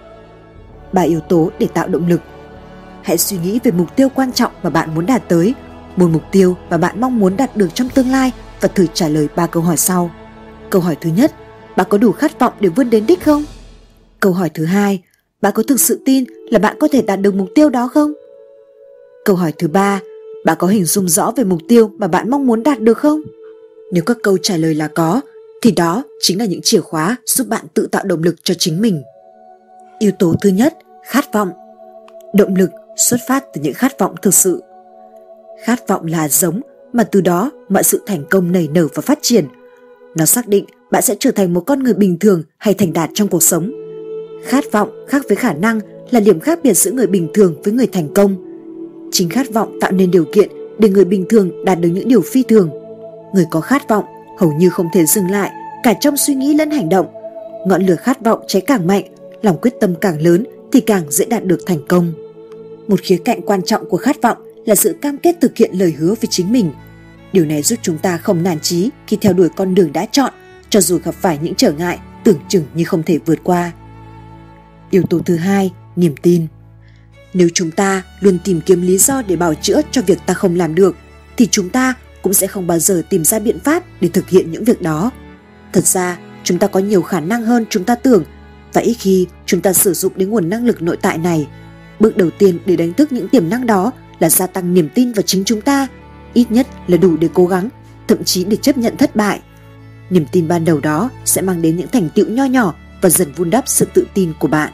Ba yếu tố để tạo động lực. Hãy suy nghĩ về mục tiêu quan trọng mà bạn muốn đạt tới, một mục tiêu mà bạn mong muốn đạt được trong tương lai và thử trả lời ba câu hỏi sau. Câu hỏi thứ nhất, bạn có đủ khát vọng để vươn đến đích không? Câu hỏi thứ hai, bạn có thực sự tin là bạn có thể đạt được mục tiêu đó không? Câu hỏi thứ ba, bạn có hình dung rõ về mục tiêu mà bạn mong muốn đạt được không? Nếu các câu trả lời là có, thì đó chính là những chìa khóa giúp bạn tự tạo động lực cho chính mình. Yếu tố thứ nhất, khát vọng. Động lực xuất phát từ những khát vọng thực sự. Khát vọng là giống mà từ đó mọi sự thành công nảy nở và phát triển. Nó xác định bạn sẽ trở thành một con người bình thường hay thành đạt trong cuộc sống. Khát vọng khác với khả năng là điểm khác biệt giữa người bình thường với người thành công. Chính khát vọng tạo nên điều kiện để người bình thường đạt được những điều phi thường. Người có khát vọng hầu như không thể dừng lại cả trong suy nghĩ lẫn hành động. Ngọn lửa khát vọng cháy càng mạnh, lòng quyết tâm càng lớn thì càng dễ đạt được thành công. Một khía cạnh quan trọng của khát vọng là sự cam kết thực hiện lời hứa với chính mình. Điều này giúp chúng ta không nản chí khi theo đuổi con đường đã chọn, cho dù gặp phải những trở ngại tưởng chừng như không thể vượt qua. Yếu tố thứ hai, niềm tin. Nếu chúng ta luôn tìm kiếm lý do để bào chữa cho việc ta không làm được, thì chúng ta cũng sẽ không bao giờ tìm ra biện pháp để thực hiện những việc đó. Thật ra, chúng ta có nhiều khả năng hơn chúng ta tưởng, và ít khi chúng ta sử dụng đến nguồn năng lực nội tại này. Bước đầu tiên để đánh thức những tiềm năng đó là gia tăng niềm tin vào chính chúng ta, ít nhất là đủ để cố gắng, thậm chí để chấp nhận thất bại. Niềm tin ban đầu đó sẽ mang đến những thành tựu nho nhỏ và dần vun đắp sự tự tin của bạn.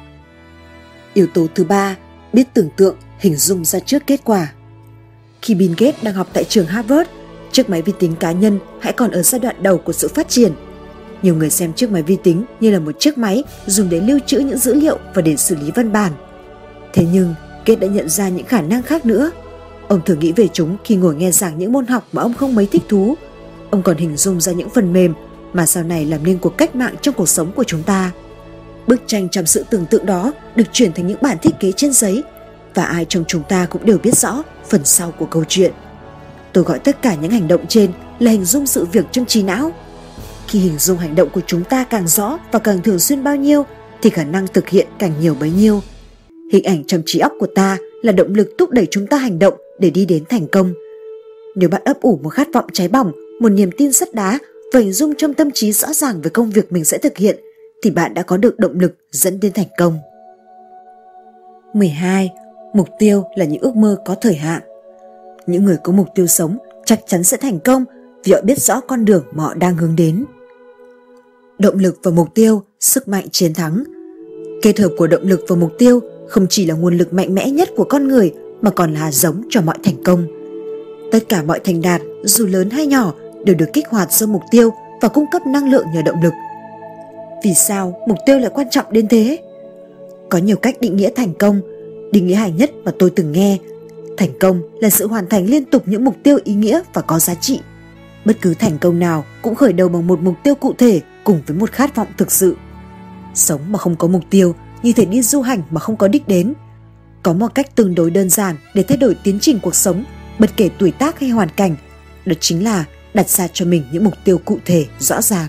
Yếu tố thứ ba, biết tưởng tượng, hình dung ra trước kết quả. Khi Bill Gates đang học tại trường Harvard, chiếc máy vi tính cá nhân hãy còn ở giai đoạn đầu của sự phát triển. Nhiều người xem chiếc máy vi tính như là một chiếc máy dùng để lưu trữ những dữ liệu và để xử lý văn bản. Thế nhưng, Gates đã nhận ra những khả năng khác nữa. Ông thường nghĩ về chúng khi ngồi nghe giảng những môn học mà ông không mấy thích thú. Ông còn hình dung ra những phần mềm mà sau này làm nên cuộc cách mạng trong cuộc sống của chúng ta. Bức tranh trong sự tưởng tượng đó được chuyển thành những bản thiết kế trên giấy, và ai trong chúng ta cũng đều biết rõ phần sau của câu chuyện. Tôi gọi tất cả những hành động trên là hình dung sự việc trong trí não. Khi hình dung hành động của chúng ta càng rõ và càng thường xuyên bao nhiêu, thì khả năng thực hiện càng nhiều bấy nhiêu. Hình ảnh trong trí óc của ta là động lực thúc đẩy chúng ta hành động để đi đến thành công. Nếu bạn ấp ủ một khát vọng cháy bỏng, một niềm tin sắt đá và hình dung trong tâm trí rõ ràng về công việc mình sẽ thực hiện, thì bạn đã có được động lực dẫn đến thành công. mười hai. Mục tiêu là những ước mơ có thời hạn. Những người có mục tiêu sống chắc chắn sẽ thành công vì họ biết rõ con đường mà họ đang hướng đến. Động lực và mục tiêu, sức mạnh chiến thắng. Kết hợp của động lực và mục tiêu không chỉ là nguồn lực mạnh mẽ nhất của con người mà còn là hạt giống cho mọi thành công. Tất cả mọi thành đạt, dù lớn hay nhỏ, đều được kích hoạt do mục tiêu và cung cấp năng lượng nhờ động lực. Vì sao mục tiêu lại quan trọng đến thế? Có nhiều cách định nghĩa thành công. Định nghĩa hay nhất mà tôi từng nghe: thành công là sự hoàn thành liên tục những mục tiêu ý nghĩa và có giá trị. Bất cứ thành công nào cũng khởi đầu bằng một mục tiêu cụ thể cùng với một khát vọng thực sự. Sống mà không có mục tiêu như thể đi du hành mà không có đích đến. Có một cách tương đối đơn giản để thay đổi tiến trình cuộc sống, bất kể tuổi tác hay hoàn cảnh, đó chính là đặt ra cho mình những mục tiêu cụ thể, rõ ràng.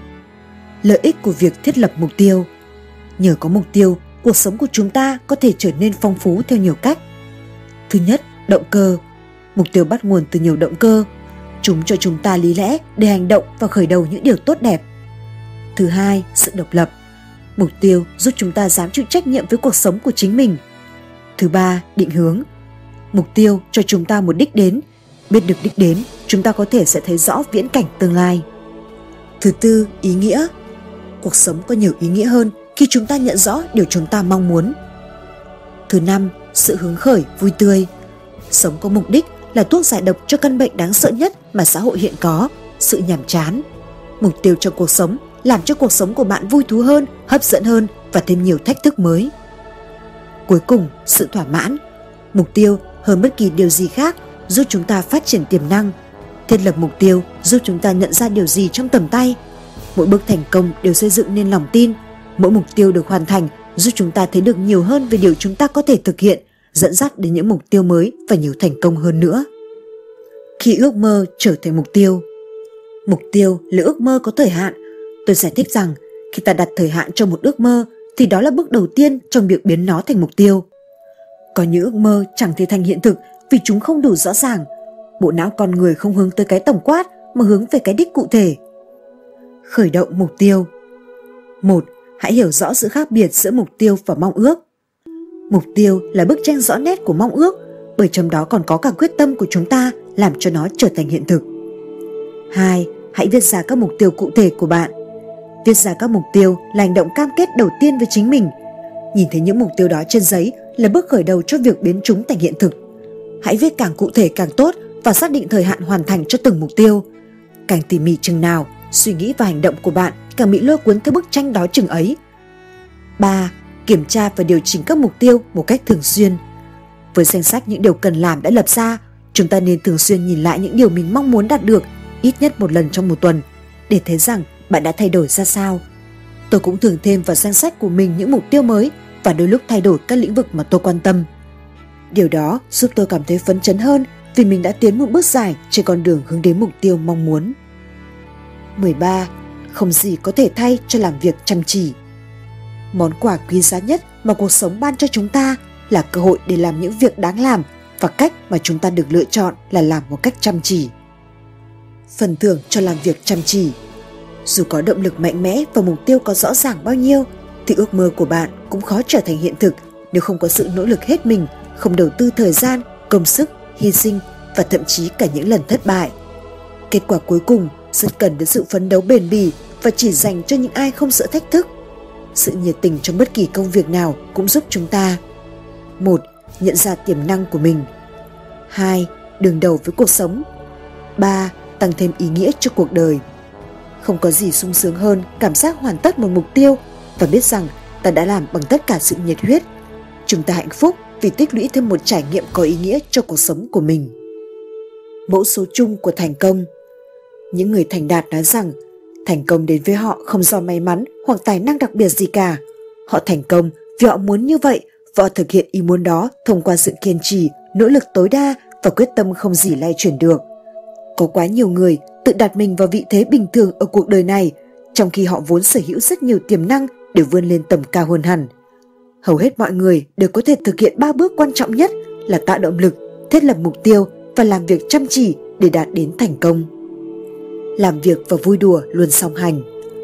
Lợi ích của việc thiết lập mục tiêu. Nhờ có mục tiêu, cuộc sống của chúng ta có thể trở nên phong phú theo nhiều cách. Thứ nhất, động cơ. Mục tiêu bắt nguồn từ nhiều động cơ. Chúng cho chúng ta lý lẽ để hành động và khởi đầu những điều tốt đẹp. Thứ hai, sự độc lập. Mục tiêu giúp chúng ta dám chịu trách nhiệm với cuộc sống của chính mình. Thứ ba, định hướng. Mục tiêu cho chúng ta một đích đến. Biết được đích đến, chúng ta có thể sẽ thấy rõ viễn cảnh tương lai. Thứ tư, ý nghĩa. Cuộc sống có nhiều ý nghĩa hơn khi chúng ta nhận rõ điều chúng ta mong muốn. Thứ năm, sự hứng khởi, vui tươi. Sống có mục đích là thuốc giải độc cho căn bệnh đáng sợ nhất mà xã hội hiện có, sự nhàm chán. Mục tiêu trong cuộc sống làm cho cuộc sống của bạn vui thú hơn, hấp dẫn hơn và thêm nhiều thách thức mới. Cuối cùng, sự thỏa mãn. Mục tiêu hơn bất kỳ điều gì khác giúp chúng ta phát triển tiềm năng. Thiết lập mục tiêu giúp chúng ta nhận ra điều gì trong tầm tay. Mỗi bước thành công đều xây dựng nên lòng tin. Mỗi mục tiêu được hoàn thành giúp chúng ta thấy được nhiều hơn về điều chúng ta có thể thực hiện, dẫn dắt đến những mục tiêu mới và nhiều thành công hơn nữa. Khi ước mơ trở thành mục tiêu. Mục tiêu là ước mơ có thời hạn. Tôi giải thích rằng khi ta đặt thời hạn cho một ước mơ thì đó là bước đầu tiên trong việc biến nó thành mục tiêu. Có những ước mơ chẳng thể thành hiện thực vì chúng không đủ rõ ràng. Bộ não con người không hướng tới cái tổng quát mà hướng về cái đích cụ thể. Khởi động mục tiêu. Một. Hãy hiểu rõ sự khác biệt giữa mục tiêu và mong ước. Mục tiêu là bức tranh rõ nét của mong ước, bởi trong đó còn có cả quyết tâm của chúng ta làm cho nó trở thành hiện thực. Hai. Hãy viết ra các mục tiêu cụ thể của bạn. Viết ra các mục tiêu là hành động cam kết đầu tiên với chính mình. Nhìn thấy những mục tiêu đó trên giấy là bước khởi đầu cho việc biến chúng thành hiện thực. Hãy viết càng cụ thể càng tốt và xác định thời hạn hoàn thành cho từng mục tiêu. Càng tỉ mỉ chừng nào, suy nghĩ và hành động của bạn càng bị lôi cuốn theo bức tranh đó chừng ấy. Ba. Kiểm tra và điều chỉnh các mục tiêu một cách thường xuyên. Với danh sách những điều cần làm đã lập ra, chúng ta nên thường xuyên nhìn lại những điều mình mong muốn đạt được ít nhất một lần trong một tuần để thấy rằng bạn đã thay đổi ra sao. Tôi cũng thường thêm vào danh sách của mình những mục tiêu mới và đôi lúc thay đổi các lĩnh vực mà tôi quan tâm. Điều đó giúp tôi cảm thấy phấn chấn hơn vì mình đã tiến một bước dài trên con đường hướng đến mục tiêu mong muốn. mười ba. Không gì có thể thay cho làm việc chăm chỉ. Món quà quý giá nhất mà cuộc sống ban cho chúng ta là cơ hội để làm những việc đáng làm, và cách mà chúng ta được lựa chọn là làm một cách chăm chỉ. Phần thưởng cho làm việc chăm chỉ. Dù có động lực mạnh mẽ và mục tiêu có rõ ràng bao nhiêu, thì ước mơ của bạn cũng khó trở thành hiện thực nếu không có sự nỗ lực hết mình, không đầu tư thời gian, công sức, hy sinh và thậm chí cả những lần thất bại. Kết quả cuối cùng rất cần đến sự phấn đấu bền bỉ và chỉ dành cho những ai không sợ thách thức. Sự nhiệt tình trong bất kỳ công việc nào cũng giúp chúng ta: một. Nhận ra tiềm năng của mình. Hai. Đương đầu với cuộc sống. Ba. Tăng thêm ý nghĩa cho cuộc đời. Không có gì sung sướng hơn cảm giác hoàn tất một mục tiêu và biết rằng ta đã làm bằng tất cả sự nhiệt huyết. Chúng ta hạnh phúc vì tích lũy thêm một trải nghiệm có ý nghĩa cho cuộc sống của mình. Mẫu số chung của thành công. Những người thành đạt nói rằng thành công đến với họ không do may mắn hoặc tài năng đặc biệt gì cả. Họ thành công vì họ muốn như vậy và họ thực hiện ý muốn đó thông qua sự kiên trì, nỗ lực tối đa và quyết tâm không gì lay chuyển được. Có quá nhiều người tự đặt mình vào vị thế bình thường ở cuộc đời này, trong khi họ vốn sở hữu rất nhiều tiềm năng để vươn lên tầm cao hơn hẳn. Hầu hết mọi người đều có thể thực hiện ba bước quan trọng nhất là tạo động lực, thiết lập mục tiêu và làm việc chăm chỉ để đạt đến thành công. Làm việc và vui đùa luôn song hành.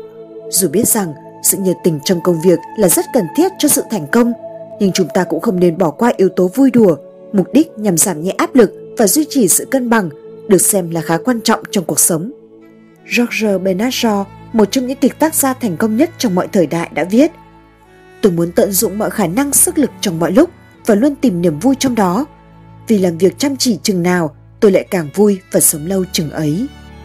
Dù biết rằng sự nhiệt tình trong công việc là rất cần thiết cho sự thành công, nhưng chúng ta cũng không nên bỏ qua yếu tố vui đùa, mục đích nhằm giảm nhẹ áp lực và duy trì sự cân bằng, được xem là khá quan trọng trong cuộc sống. George Bernard Shaw, một trong những kịch tác gia thành công nhất trong mọi thời đại, đã viết: "Tôi muốn tận dụng mọi khả năng sức lực trong mọi lúc và luôn tìm niềm vui trong đó. Vì làm việc chăm chỉ chừng nào, tôi lại càng vui và sống lâu chừng ấy."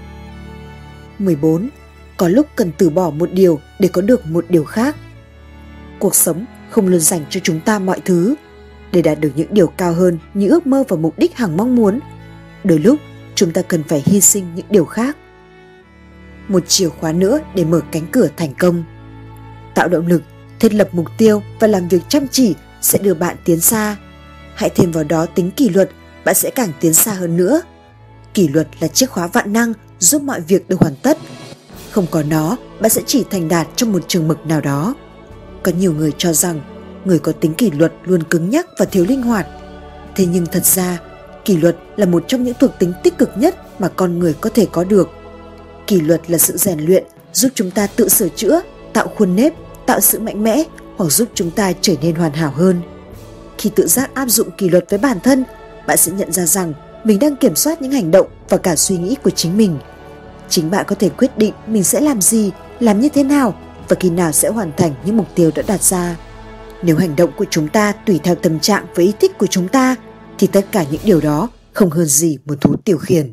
mười bốn. Có lúc cần từ bỏ một điều để có được một điều khác. Cuộc sống không luôn dành cho chúng ta mọi thứ. Để đạt được những điều cao hơn như ước mơ và mục đích hằng mong muốn, đôi lúc chúng ta cần phải hy sinh những điều khác. Một chìa khóa nữa để mở cánh cửa thành công. Tạo động lực, thiết lập mục tiêu và làm việc chăm chỉ sẽ đưa bạn tiến xa. Hãy thêm vào đó tính kỷ luật, bạn sẽ càng tiến xa hơn nữa. Kỷ luật là chiếc khóa vạn năng giúp mọi việc được hoàn tất. Không có nó, bạn sẽ chỉ thành đạt trong một chừng mực nào đó. Có nhiều người cho rằng người có tính kỷ luật luôn cứng nhắc và thiếu linh hoạt. Thế nhưng thật ra, kỷ luật là một trong những thuộc tính tích cực nhất mà con người có thể có được. Kỷ luật là sự rèn luyện, giúp chúng ta tự sửa chữa, tạo khuôn nếp, tạo sự mạnh mẽ hoặc giúp chúng ta trở nên hoàn hảo hơn. Khi tự giác áp dụng kỷ luật với bản thân, bạn sẽ nhận ra rằng mình đang kiểm soát những hành động và cả suy nghĩ của chính mình. Chính bạn có thể quyết định mình sẽ làm gì, làm như thế nào và khi nào sẽ hoàn thành những mục tiêu đã đặt ra. Nếu hành động của chúng ta tùy theo tâm trạng và ý thích của chúng ta, thì tất cả những điều đó không hơn gì một thú tiêu khiển.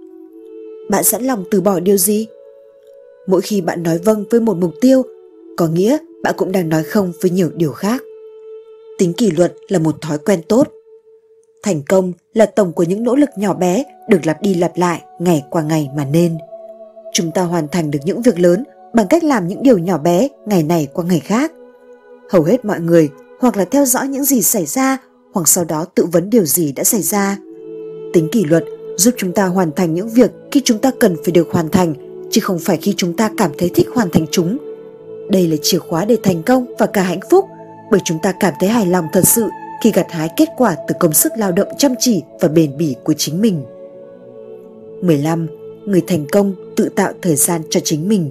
Bạn sẵn lòng từ bỏ điều gì? Mỗi khi bạn nói vâng với một mục tiêu, có nghĩa bạn cũng đang nói không với nhiều điều khác. Tính kỷ luật là một thói quen tốt. Thành công là tổng của những nỗ lực nhỏ bé được lặp đi lặp lại ngày qua ngày mà nên. Chúng ta hoàn thành được những việc lớn bằng cách làm những điều nhỏ bé ngày này qua ngày khác. Hầu hết mọi người hoặc là theo dõi những gì xảy ra hoặc sau đó tự vấn điều gì đã xảy ra. Tính kỷ luật giúp chúng ta hoàn thành những việc khi chúng ta cần phải được hoàn thành, chứ không phải khi chúng ta cảm thấy thích hoàn thành chúng. Đây là chìa khóa để thành công và cả hạnh phúc, bởi chúng ta cảm thấy hài lòng thật sự khi gặt hái kết quả từ công sức lao động chăm chỉ và bền bỉ của chính mình. mười lăm. Người thành công tự tạo thời gian cho chính mình.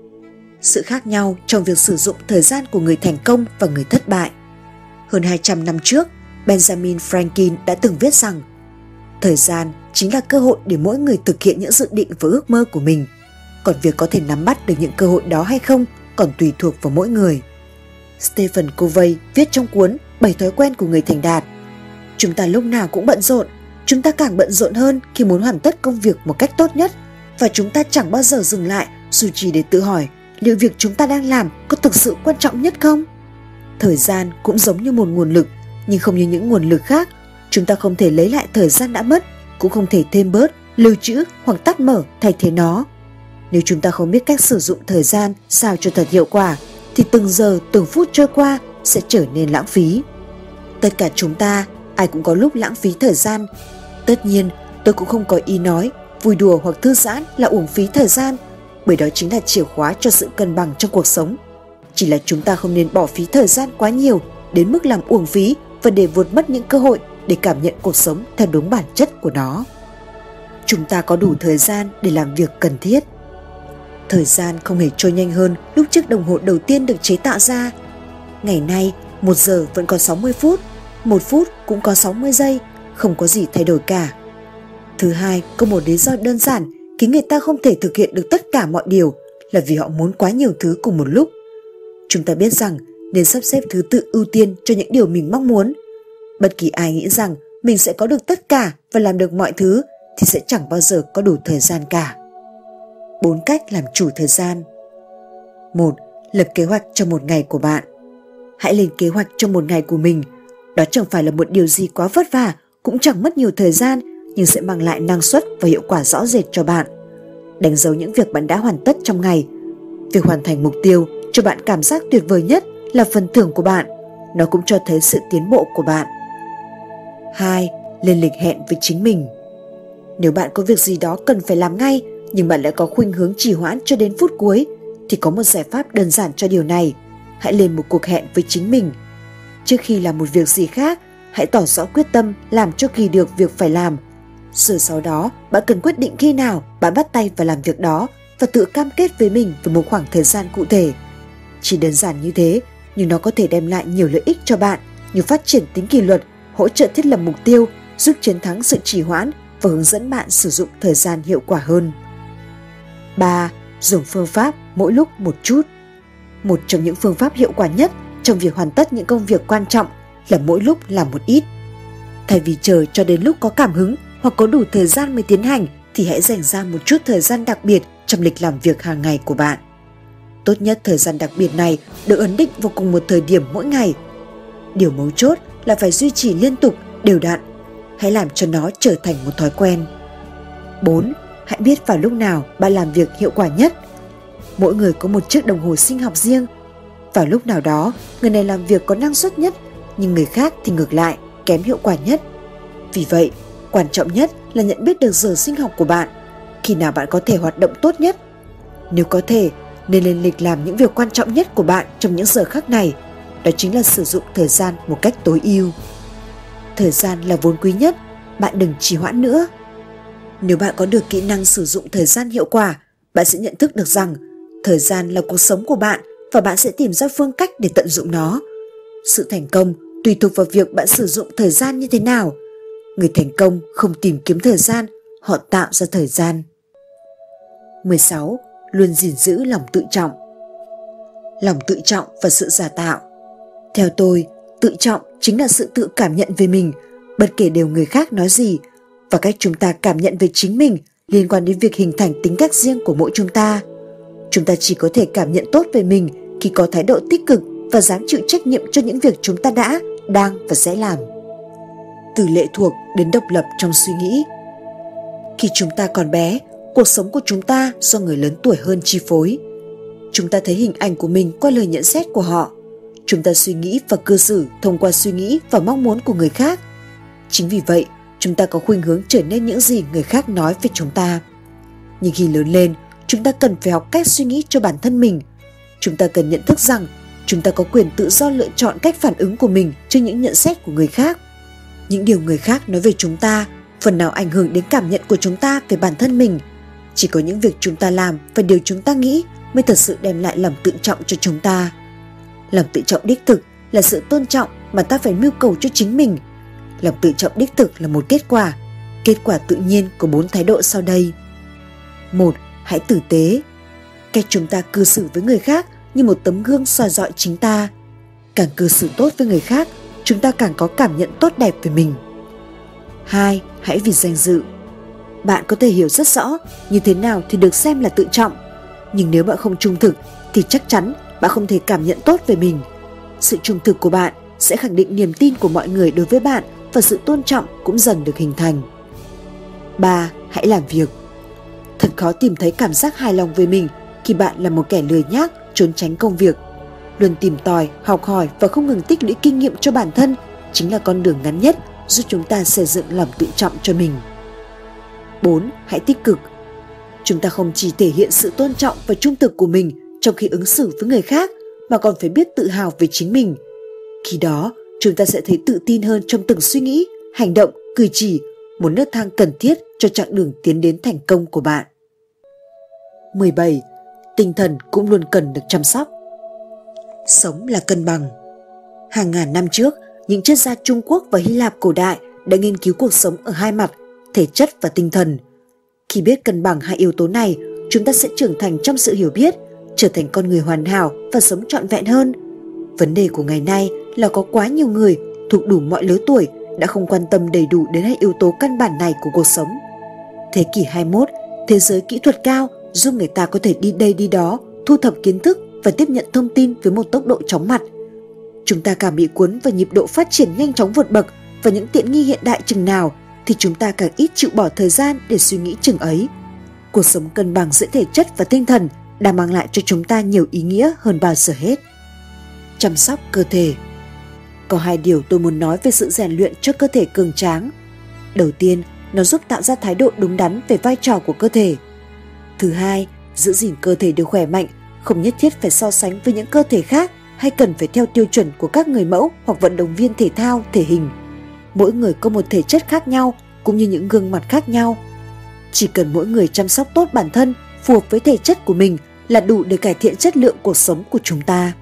Sự khác nhau trong việc sử dụng thời gian của người thành công và người thất bại. Hơn hai trăm năm trước, Benjamin Franklin đã từng viết rằng thời gian chính là cơ hội để mỗi người thực hiện những dự định và ước mơ của mình. Còn việc có thể nắm bắt được những cơ hội đó hay không còn tùy thuộc vào mỗi người. Stephen Covey viết trong cuốn bảy thói quen của người thành đạt: chúng ta lúc nào cũng bận rộn, chúng ta càng bận rộn hơn khi muốn hoàn tất công việc một cách tốt nhất, và chúng ta chẳng bao giờ dừng lại dù chỉ để tự hỏi liệu việc chúng ta đang làm có thực sự quan trọng nhất không. Thời gian cũng giống như một nguồn lực, nhưng không như những nguồn lực khác, chúng ta không thể lấy lại thời gian đã mất, cũng không thể thêm bớt, lưu trữ hoặc tắt mở thay thế nó. Nếu chúng ta không biết cách sử dụng thời gian sao cho thật hiệu quả, thì từng giờ từng phút trôi qua sẽ trở nên lãng phí. Tất cả chúng ta, ai cũng có lúc lãng phí thời gian. Tất nhiên, tôi cũng không có ý nói vui đùa hoặc thư giãn là uổng phí thời gian, bởi đó chính là chìa khóa cho sự cân bằng trong cuộc sống. Chỉ là chúng ta không nên bỏ phí thời gian quá nhiều đến mức làm uổng phí và để vụt mất những cơ hội để cảm nhận cuộc sống theo đúng bản chất của nó. Chúng ta có đủ thời gian để làm việc cần thiết. Thời gian không hề trôi nhanh hơn lúc chiếc đồng hồ đầu tiên được chế tạo ra. Ngày nay, một giờ vẫn có sáu mươi phút, một phút cũng có sáu mươi giây, không có gì thay đổi cả. Thứ hai, có một lý do đơn giản khiến người ta không thể thực hiện được tất cả mọi điều, là vì họ muốn quá nhiều thứ cùng một lúc. Chúng ta biết rằng nên sắp xếp thứ tự ưu tiên cho những điều mình mong muốn. Bất kỳ ai nghĩ rằng mình sẽ có được tất cả và làm được mọi thứ thì sẽ chẳng bao giờ có đủ thời gian cả. Bốn cách làm chủ thời gian. Một. Lập kế hoạch cho một ngày của bạn. Hãy lên kế hoạch cho một ngày của mình. Đó chẳng phải là một điều gì quá vất vả, cũng chẳng mất nhiều thời gian, nhưng sẽ mang lại năng suất và hiệu quả rõ rệt cho bạn. Đánh dấu những việc bạn đã hoàn tất trong ngày. Việc hoàn thành mục tiêu cho bạn cảm giác tuyệt vời nhất là phần thưởng của bạn. Nó cũng cho thấy sự tiến bộ của bạn. Hai. Lên lịch hẹn với chính mình. Nếu bạn có việc gì đó cần phải làm ngay, nhưng bạn lại có khuynh hướng trì hoãn cho đến phút cuối, thì có một giải pháp đơn giản cho điều này. Hãy lên một cuộc hẹn với chính mình. Trước khi làm một việc gì khác, hãy tỏ rõ quyết tâm làm cho kỳ được việc phải làm. Rồi sau đó, bạn cần quyết định khi nào bạn bắt tay vào làm việc đó và tự cam kết với mình về một khoảng thời gian cụ thể. Chỉ đơn giản như thế, nhưng nó có thể đem lại nhiều lợi ích cho bạn, như phát triển tính kỷ luật, hỗ trợ thiết lập mục tiêu, giúp chiến thắng sự trì hoãn và hướng dẫn bạn sử dụng thời gian hiệu quả hơn. Ba. Dùng phương pháp mỗi lúc một chút. Một trong những phương pháp hiệu quả nhất trong việc hoàn tất những công việc quan trọng là mỗi lúc làm một ít. Thay vì chờ cho đến lúc có cảm hứng hoặc có đủ thời gian mới tiến hành, thì hãy dành ra một chút thời gian đặc biệt trong lịch làm việc hàng ngày của bạn. Tốt nhất thời gian đặc biệt này được ấn định vào cùng một thời điểm mỗi ngày. Điều mấu chốt là phải duy trì liên tục, đều đặn. Hãy làm cho nó trở thành một thói quen. Bốn. Hãy biết vào lúc nào bạn làm việc hiệu quả nhất. Mỗi người có một chiếc đồng hồ sinh học riêng. Vào lúc nào đó, người này làm việc có năng suất nhất, nhưng người khác thì ngược lại. kém hiệu quả nhất. Vì vậy, quan trọng nhất là nhận biết được giờ sinh học của bạn, khi nào bạn có thể hoạt động tốt nhất. Nếu có thể, nên lên lịch làm những việc quan trọng nhất của bạn trong những giờ khắc này, đó chính là sử dụng thời gian một cách tối ưu. Thời gian là vốn quý nhất, bạn đừng trì hoãn nữa. Nếu bạn có được kỹ năng sử dụng thời gian hiệu quả, bạn sẽ nhận thức được rằng thời gian là cuộc sống của bạn và bạn sẽ tìm ra phương cách để tận dụng nó. Sự thành công tùy thuộc vào việc bạn sử dụng thời gian như thế nào. Người thành công không tìm kiếm thời gian, họ tạo ra thời gian. mười sáu. Luôn gìn giữ lòng tự trọng. Lòng tự trọng và sự giả tạo. Theo tôi, tự trọng chính là sự tự cảm nhận về mình, bất kể điều người khác nói gì, và cách chúng ta cảm nhận về chính mình liên quan đến việc hình thành tính cách riêng của mỗi chúng ta. Chúng ta chỉ có thể cảm nhận tốt về mình khi có thái độ tích cực và dám chịu trách nhiệm cho những việc chúng ta đã, đang và sẽ làm. Từ lệ thuộc đến độc lập trong suy nghĩ. Khi chúng ta còn bé, cuộc sống của chúng ta do người lớn tuổi hơn chi phối. Chúng ta thấy hình ảnh của mình qua lời nhận xét của họ. Chúng ta suy nghĩ và cư xử thông qua suy nghĩ và mong muốn của người khác. Chính vì vậy, chúng ta có khuynh hướng trở nên những gì người khác nói về chúng ta. Nhưng khi lớn lên, chúng ta cần phải học cách suy nghĩ cho bản thân mình. Chúng ta cần nhận thức rằng chúng ta có quyền tự do lựa chọn cách phản ứng của mình trước những nhận xét của người khác. Những điều người khác nói về chúng ta phần nào ảnh hưởng đến cảm nhận của chúng ta về bản thân mình. Chỉ có những việc chúng ta làm và điều chúng ta nghĩ mới thật sự đem lại lòng tự trọng cho chúng ta. Lòng tự trọng đích thực là sự tôn trọng mà ta phải mưu cầu cho chính mình. Lòng tự trọng đích thực là một kết quả, kết quả tự nhiên của bốn thái độ sau đây. Một. Hãy tử tế. Cách chúng ta cư xử với người khác như một tấm gương soi dọi chính ta. Càng cư xử tốt với người khác, chúng ta càng có cảm nhận tốt đẹp về mình. Hai. Hãy vì danh dự. Bạn có thể hiểu rất rõ như thế nào thì được xem là tự trọng, nhưng nếu bạn không trung thực thì chắc chắn bạn không thể cảm nhận tốt về mình. Sự trung thực của bạn sẽ khẳng định niềm tin của mọi người đối với bạn và sự tôn trọng cũng dần được hình thành. Ba. Hãy làm việc. Thật khó tìm thấy cảm giác hài lòng về mình khi bạn là một kẻ lười nhác, trốn tránh công việc. Luôn tìm tòi, học hỏi và không ngừng tích lũy kinh nghiệm cho bản thân chính là con đường ngắn nhất giúp chúng ta xây dựng lòng tự trọng cho mình. Bốn. Hãy tích cực. Chúng ta không chỉ thể hiện sự tôn trọng và trung thực của mình trong khi ứng xử với người khác, mà còn phải biết tự hào về chính mình. Khi đó, chúng ta sẽ thấy tự tin hơn trong từng suy nghĩ, hành động, cử chỉ, một nấc thang cần thiết cho chặng đường tiến đến thành công của bạn. mười bảy. Tinh thần cũng luôn cần được chăm sóc. Sống là cân bằng. Hàng ngàn năm trước, những triết gia Trung Quốc và Hy Lạp cổ đại đã nghiên cứu cuộc sống ở hai mặt, thể chất và tinh thần. Khi biết cân bằng hai yếu tố này, chúng ta sẽ trưởng thành trong sự hiểu biết, trở thành con người hoàn hảo và sống trọn vẹn hơn. Vấn đề của ngày nay là có quá nhiều người thuộc đủ mọi lứa tuổi đã không quan tâm đầy đủ đến hai yếu tố căn bản này của cuộc sống. Thế kỷ hai mươi mốt, thế giới kỹ thuật cao giúp người ta có thể đi đây đi đó, thu thập kiến thức và tiếp nhận thông tin với một tốc độ chóng mặt. Chúng ta càng bị cuốn vào nhịp độ phát triển nhanh chóng vượt bậc và những tiện nghi hiện đại chừng nào thì chúng ta càng ít chịu bỏ thời gian để suy nghĩ chừng ấy. Cuộc sống cân bằng giữa thể chất và tinh thần đang mang lại cho chúng ta nhiều ý nghĩa hơn bao giờ hết. Chăm sóc cơ thể. Có hai điều tôi muốn nói về sự rèn luyện cho cơ thể cường tráng. Đầu tiên, nó giúp tạo ra thái độ đúng đắn về vai trò của cơ thể. Thứ hai, giữ gìn cơ thể được khỏe mạnh không nhất thiết phải so sánh với những cơ thể khác hay cần phải theo tiêu chuẩn của các người mẫu hoặc vận động viên thể thao, thể hình. Mỗi người có một thể chất khác nhau cũng như những gương mặt khác nhau. Chỉ cần mỗi người chăm sóc tốt bản thân, phù hợp với thể chất của mình là đủ để cải thiện chất lượng cuộc sống của chúng ta.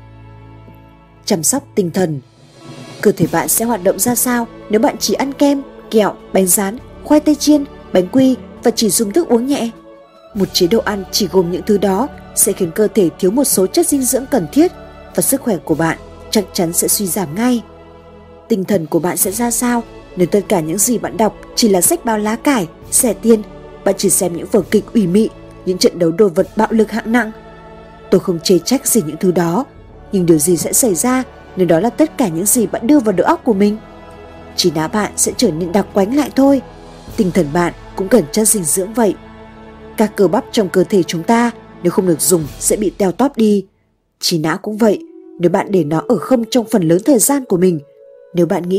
Chăm sóc tinh thần. Cơ thể bạn sẽ hoạt động ra sao nếu bạn chỉ ăn kem, kẹo, bánh rán, khoai tây chiên, bánh quy và chỉ dùng thức uống nhẹ? Một chế độ ăn chỉ gồm những thứ đó sẽ khiến cơ thể thiếu một số chất dinh dưỡng cần thiết và sức khỏe của bạn chắc chắn sẽ suy giảm ngay. Tinh thần của bạn sẽ ra sao nếu tất cả những gì bạn đọc chỉ là sách báo lá cải, xẻ tiền, bạn chỉ xem những vở kịch ủy mị, những trận đấu đồ vật bạo lực hạng nặng? Tôi không chê trách gì những thứ đó, nhưng điều gì sẽ xảy ra nếu đó là tất cả những gì bạn đưa vào đầu óc của mình? Trí não bạn sẽ trở nên đặc quánh lại thôi. Tinh thần bạn cũng cần chất dinh dưỡng vậy. Các cơ bắp trong cơ thể chúng ta nếu không được dùng sẽ bị teo tóp đi. Trí não cũng vậy, nếu bạn để nó ở không trong phần lớn thời gian của mình. Nếu bạn nghĩ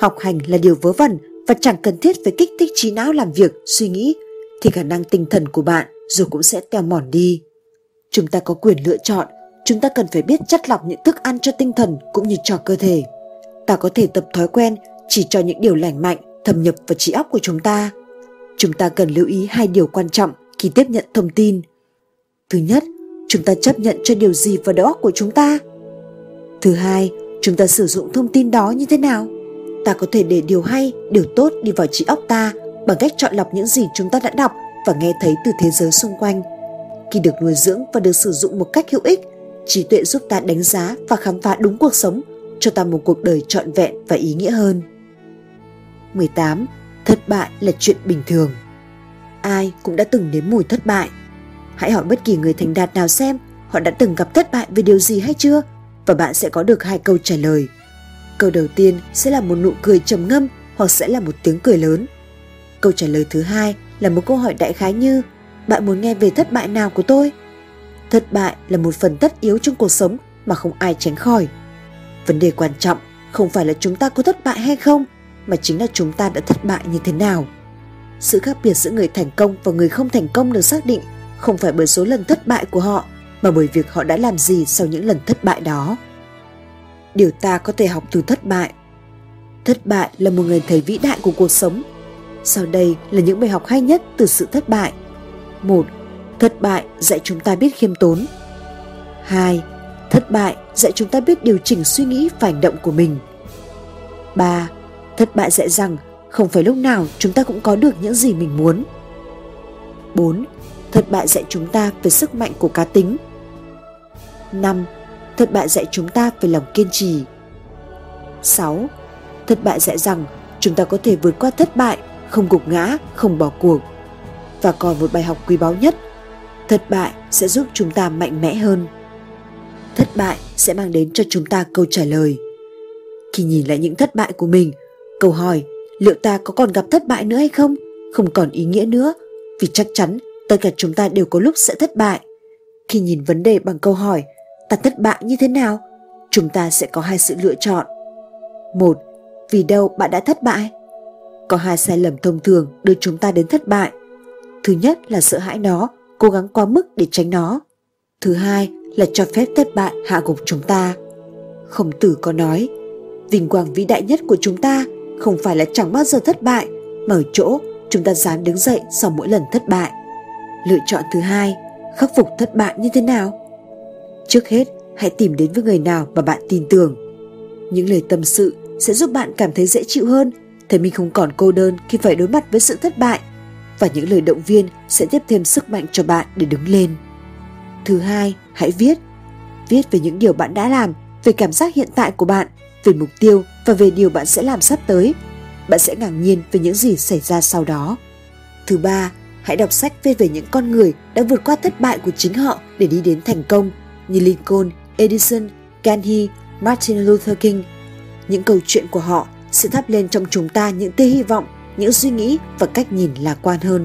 học hành là điều vớ vẩn và chẳng cần thiết phải kích thích trí não làm việc, suy nghĩ, thì khả năng tinh thần của bạn rồi cũng sẽ teo mòn đi. Chúng ta có quyền lựa chọn, chúng ta cần phải biết chắt lọc những thức ăn cho tinh thần cũng như cho cơ thể. Ta có thể tập thói quen chỉ cho những điều lành mạnh thâm nhập vào trí óc của chúng ta. Chúng ta cần lưu ý hai điều quan trọng khi tiếp nhận thông tin. Thứ nhất, chúng ta chấp nhận cho điều gì vào đầu óc của chúng ta. Thứ hai, chúng ta sử dụng thông tin đó như thế nào. Ta có thể để điều hay, điều tốt đi vào trí óc ta bằng cách chọn lọc những gì chúng ta đã đọc và nghe thấy từ thế giới xung quanh. Khi được nuôi dưỡng và được sử dụng một cách hữu ích, trí tuệ giúp ta đánh giá và khám phá đúng cuộc sống, cho ta một cuộc đời trọn vẹn và ý nghĩa hơn. mười tám. Thất bại là chuyện bình thường. Ai cũng đã từng nếm mùi thất bại. Hãy hỏi bất kỳ người thành đạt nào xem họ đã từng gặp thất bại về điều gì hay chưa, và bạn sẽ có được hai câu trả lời. Câu đầu tiên sẽ là một nụ cười trầm ngâm hoặc sẽ là một tiếng cười lớn. Câu trả lời thứ hai là một câu hỏi đại khái như: bạn muốn nghe về thất bại nào của tôi? Thất bại là một phần tất yếu trong cuộc sống mà không ai tránh khỏi. Vấn đề quan trọng không phải là chúng ta có thất bại hay không, mà chính là chúng ta đã thất bại như thế nào. Sự khác biệt giữa người thành công và người không thành công được xác định không phải bởi số lần thất bại của họ, mà bởi việc họ đã làm gì sau những lần thất bại đó. Điều ta có thể học từ thất bại. Thất bại là một người thầy vĩ đại của cuộc sống. Sau đây là những bài học hay nhất từ sự thất bại. một. Thất bại dạy chúng ta biết khiêm tốn. hai. Thất bại dạy chúng ta biết điều chỉnh suy nghĩ và hành động của mình. ba. Thất bại dạy rằng không phải lúc nào chúng ta cũng có được những gì mình muốn. bốn. Thất bại dạy chúng ta về sức mạnh của cá tính. năm. Thất bại dạy chúng ta về lòng kiên trì. sáu. Thất bại dạy rằng chúng ta có thể vượt qua thất bại, không gục ngã, không bỏ cuộc. Và còn một bài học quý báu nhất, thất bại sẽ giúp chúng ta mạnh mẽ hơn. Thất bại sẽ mang đến cho chúng ta câu trả lời. Khi nhìn lại những thất bại của mình, câu hỏi liệu ta có còn gặp thất bại nữa hay không không còn ý nghĩa nữa, vì chắc chắn tất cả chúng ta đều có lúc sẽ thất bại. Khi nhìn vấn đề bằng câu hỏi ta thất bại như thế nào, chúng ta sẽ có hai sự lựa chọn. Một, vì đâu bạn đã thất bại? Có hai sai lầm thông thường đưa chúng ta đến thất bại. Thứ nhất là sợ hãi nó, cố gắng quá mức để tránh nó. Thứ hai là cho phép thất bại hạ gục chúng ta. Khổng Tử có nói, vinh quang vĩ đại nhất của chúng ta không phải là chẳng bao giờ thất bại, mà ở chỗ chúng ta dám đứng dậy sau mỗi lần thất bại. Lựa chọn thứ hai, khắc phục thất bại như thế nào? Trước hết, hãy tìm đến với người nào mà bạn tin tưởng. Những lời tâm sự sẽ giúp bạn cảm thấy dễ chịu hơn, thấy mình không còn cô đơn khi phải đối mặt với sự thất bại, và những lời động viên sẽ tiếp thêm sức mạnh cho bạn để đứng lên. Thứ hai, hãy viết. Viết về những điều bạn đã làm, về cảm giác hiện tại của bạn, về mục tiêu và về điều bạn sẽ làm sắp tới. Bạn sẽ ngạc nhiên về những gì xảy ra sau đó. Thứ ba, hãy đọc sách viết về những con người đã vượt qua thất bại của chính họ để đi đến thành công, như Lincoln, Edison, Gandhi, Martin Luther King. Những câu chuyện của họ sẽ thắp lên trong chúng ta những tia hy vọng, những suy nghĩ và cách nhìn lạc quan hơn.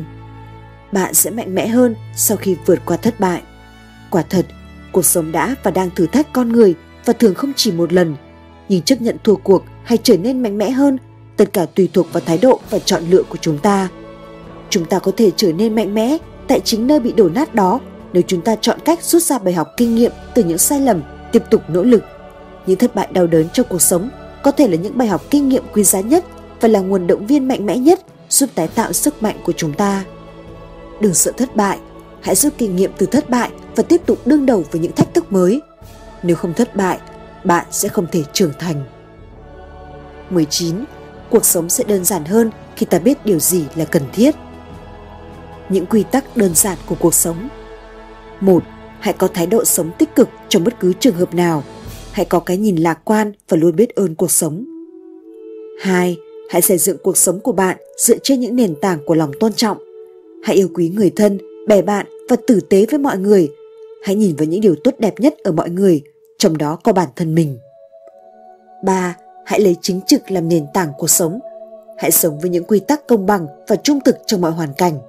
Bạn sẽ mạnh mẽ hơn sau khi vượt qua thất bại. Quả thật, cuộc sống đã và đang thử thách con người, và thường không chỉ một lần. Nhưng chấp nhận thua cuộc hay trở nên mạnh mẽ hơn, tất cả tùy thuộc vào thái độ và chọn lựa của chúng ta. Chúng ta có thể trở nên mạnh mẽ tại chính nơi bị đổ nát đó nếu chúng ta chọn cách rút ra bài học kinh nghiệm từ những sai lầm, tiếp tục nỗ lực. Những thất bại đau đớn trong cuộc sống có thể là những bài học kinh nghiệm quý giá nhất và là nguồn động viên mạnh mẽ nhất giúp tái tạo sức mạnh của chúng ta. Đừng sợ thất bại, hãy rút kinh nghiệm từ thất bại và tiếp tục đương đầu với những thách thức mới. Nếu không thất bại, bạn sẽ không thể trưởng thành. mười chín. Cuộc sống sẽ đơn giản hơn khi ta biết điều gì là cần thiết. Những quy tắc đơn giản của cuộc sống. một. Hãy có thái độ sống tích cực trong bất cứ trường hợp nào. Hãy có cái nhìn lạc quan và luôn biết ơn cuộc sống. hai. Hãy xây dựng cuộc sống của bạn dựa trên những nền tảng của lòng tôn trọng. Hãy yêu quý người thân, bè bạn và tử tế với mọi người. Hãy nhìn vào những điều tốt đẹp nhất ở mọi người, trong đó có bản thân mình. ba. Hãy lấy chính trực làm nền tảng cuộc sống. Hãy sống với những quy tắc công bằng và trung thực trong mọi hoàn cảnh.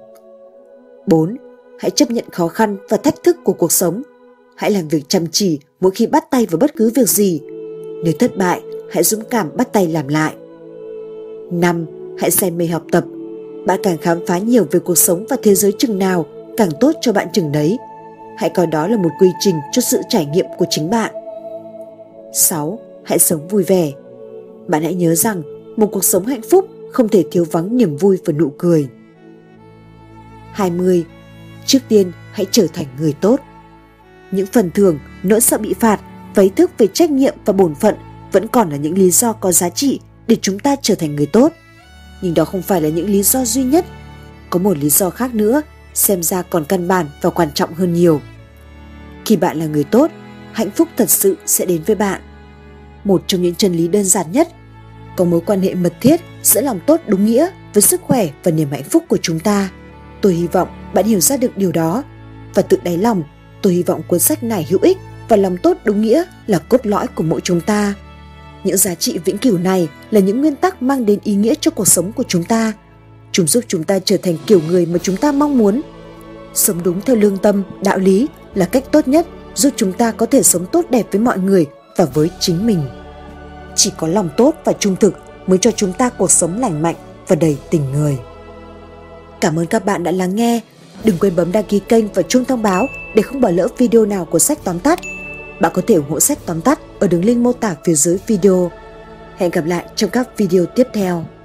bốn. Hãy chấp nhận khó khăn và thách thức của cuộc sống. Hãy làm việc chăm chỉ mỗi khi bắt tay vào bất cứ việc gì. Nếu thất bại, hãy dũng cảm bắt tay làm lại. năm. Hãy say mê học tập. Bạn càng khám phá nhiều về cuộc sống và thế giới chừng nào, càng tốt cho bạn chừng đấy. Hãy coi đó là một quy trình cho sự trải nghiệm của chính bạn. sáu. Hãy sống vui vẻ. Bạn hãy nhớ rằng một cuộc sống hạnh phúc không thể thiếu vắng niềm vui và nụ cười. hai mươi. Trước tiên, hãy trở thành người tốt. Những phần thưởng, nỗi sợ bị phạt và ý thức về trách nhiệm và bổn phận vẫn còn là những lý do có giá trị để chúng ta trở thành người tốt. Nhưng đó không phải là những lý do duy nhất. Có một lý do khác nữa, xem ra còn căn bản và quan trọng hơn nhiều. Khi bạn là người tốt, hạnh phúc thật sự sẽ đến với bạn. Một trong những chân lý đơn giản nhất, có mối quan hệ mật thiết giữa lòng tốt đúng nghĩa với sức khỏe và niềm hạnh phúc của chúng ta. Tôi hy vọng bạn hiểu ra được điều đó. Và tự đáy lòng, tôi hy vọng cuốn sách này hữu ích và lòng tốt đúng nghĩa là cốt lõi của mỗi chúng ta. Những giá trị vĩnh cửu này là những nguyên tắc mang đến ý nghĩa cho cuộc sống của chúng ta. Chúng giúp chúng ta trở thành kiểu người mà chúng ta mong muốn. Sống đúng theo lương tâm, đạo lý là cách tốt nhất giúp chúng ta có thể sống tốt đẹp với mọi người và với chính mình. Chỉ có lòng tốt và trung thực mới cho chúng ta cuộc sống lành mạnh và đầy tình người. Cảm ơn các bạn đã lắng nghe. Đừng quên bấm đăng ký kênh và chuông thông báo để không bỏ lỡ video nào của Sách Tóm Tắt. Bạn có thể ủng hộ Sách Tóm Tắt ở đường link mô tả phía dưới video. Hẹn gặp lại trong các video tiếp theo.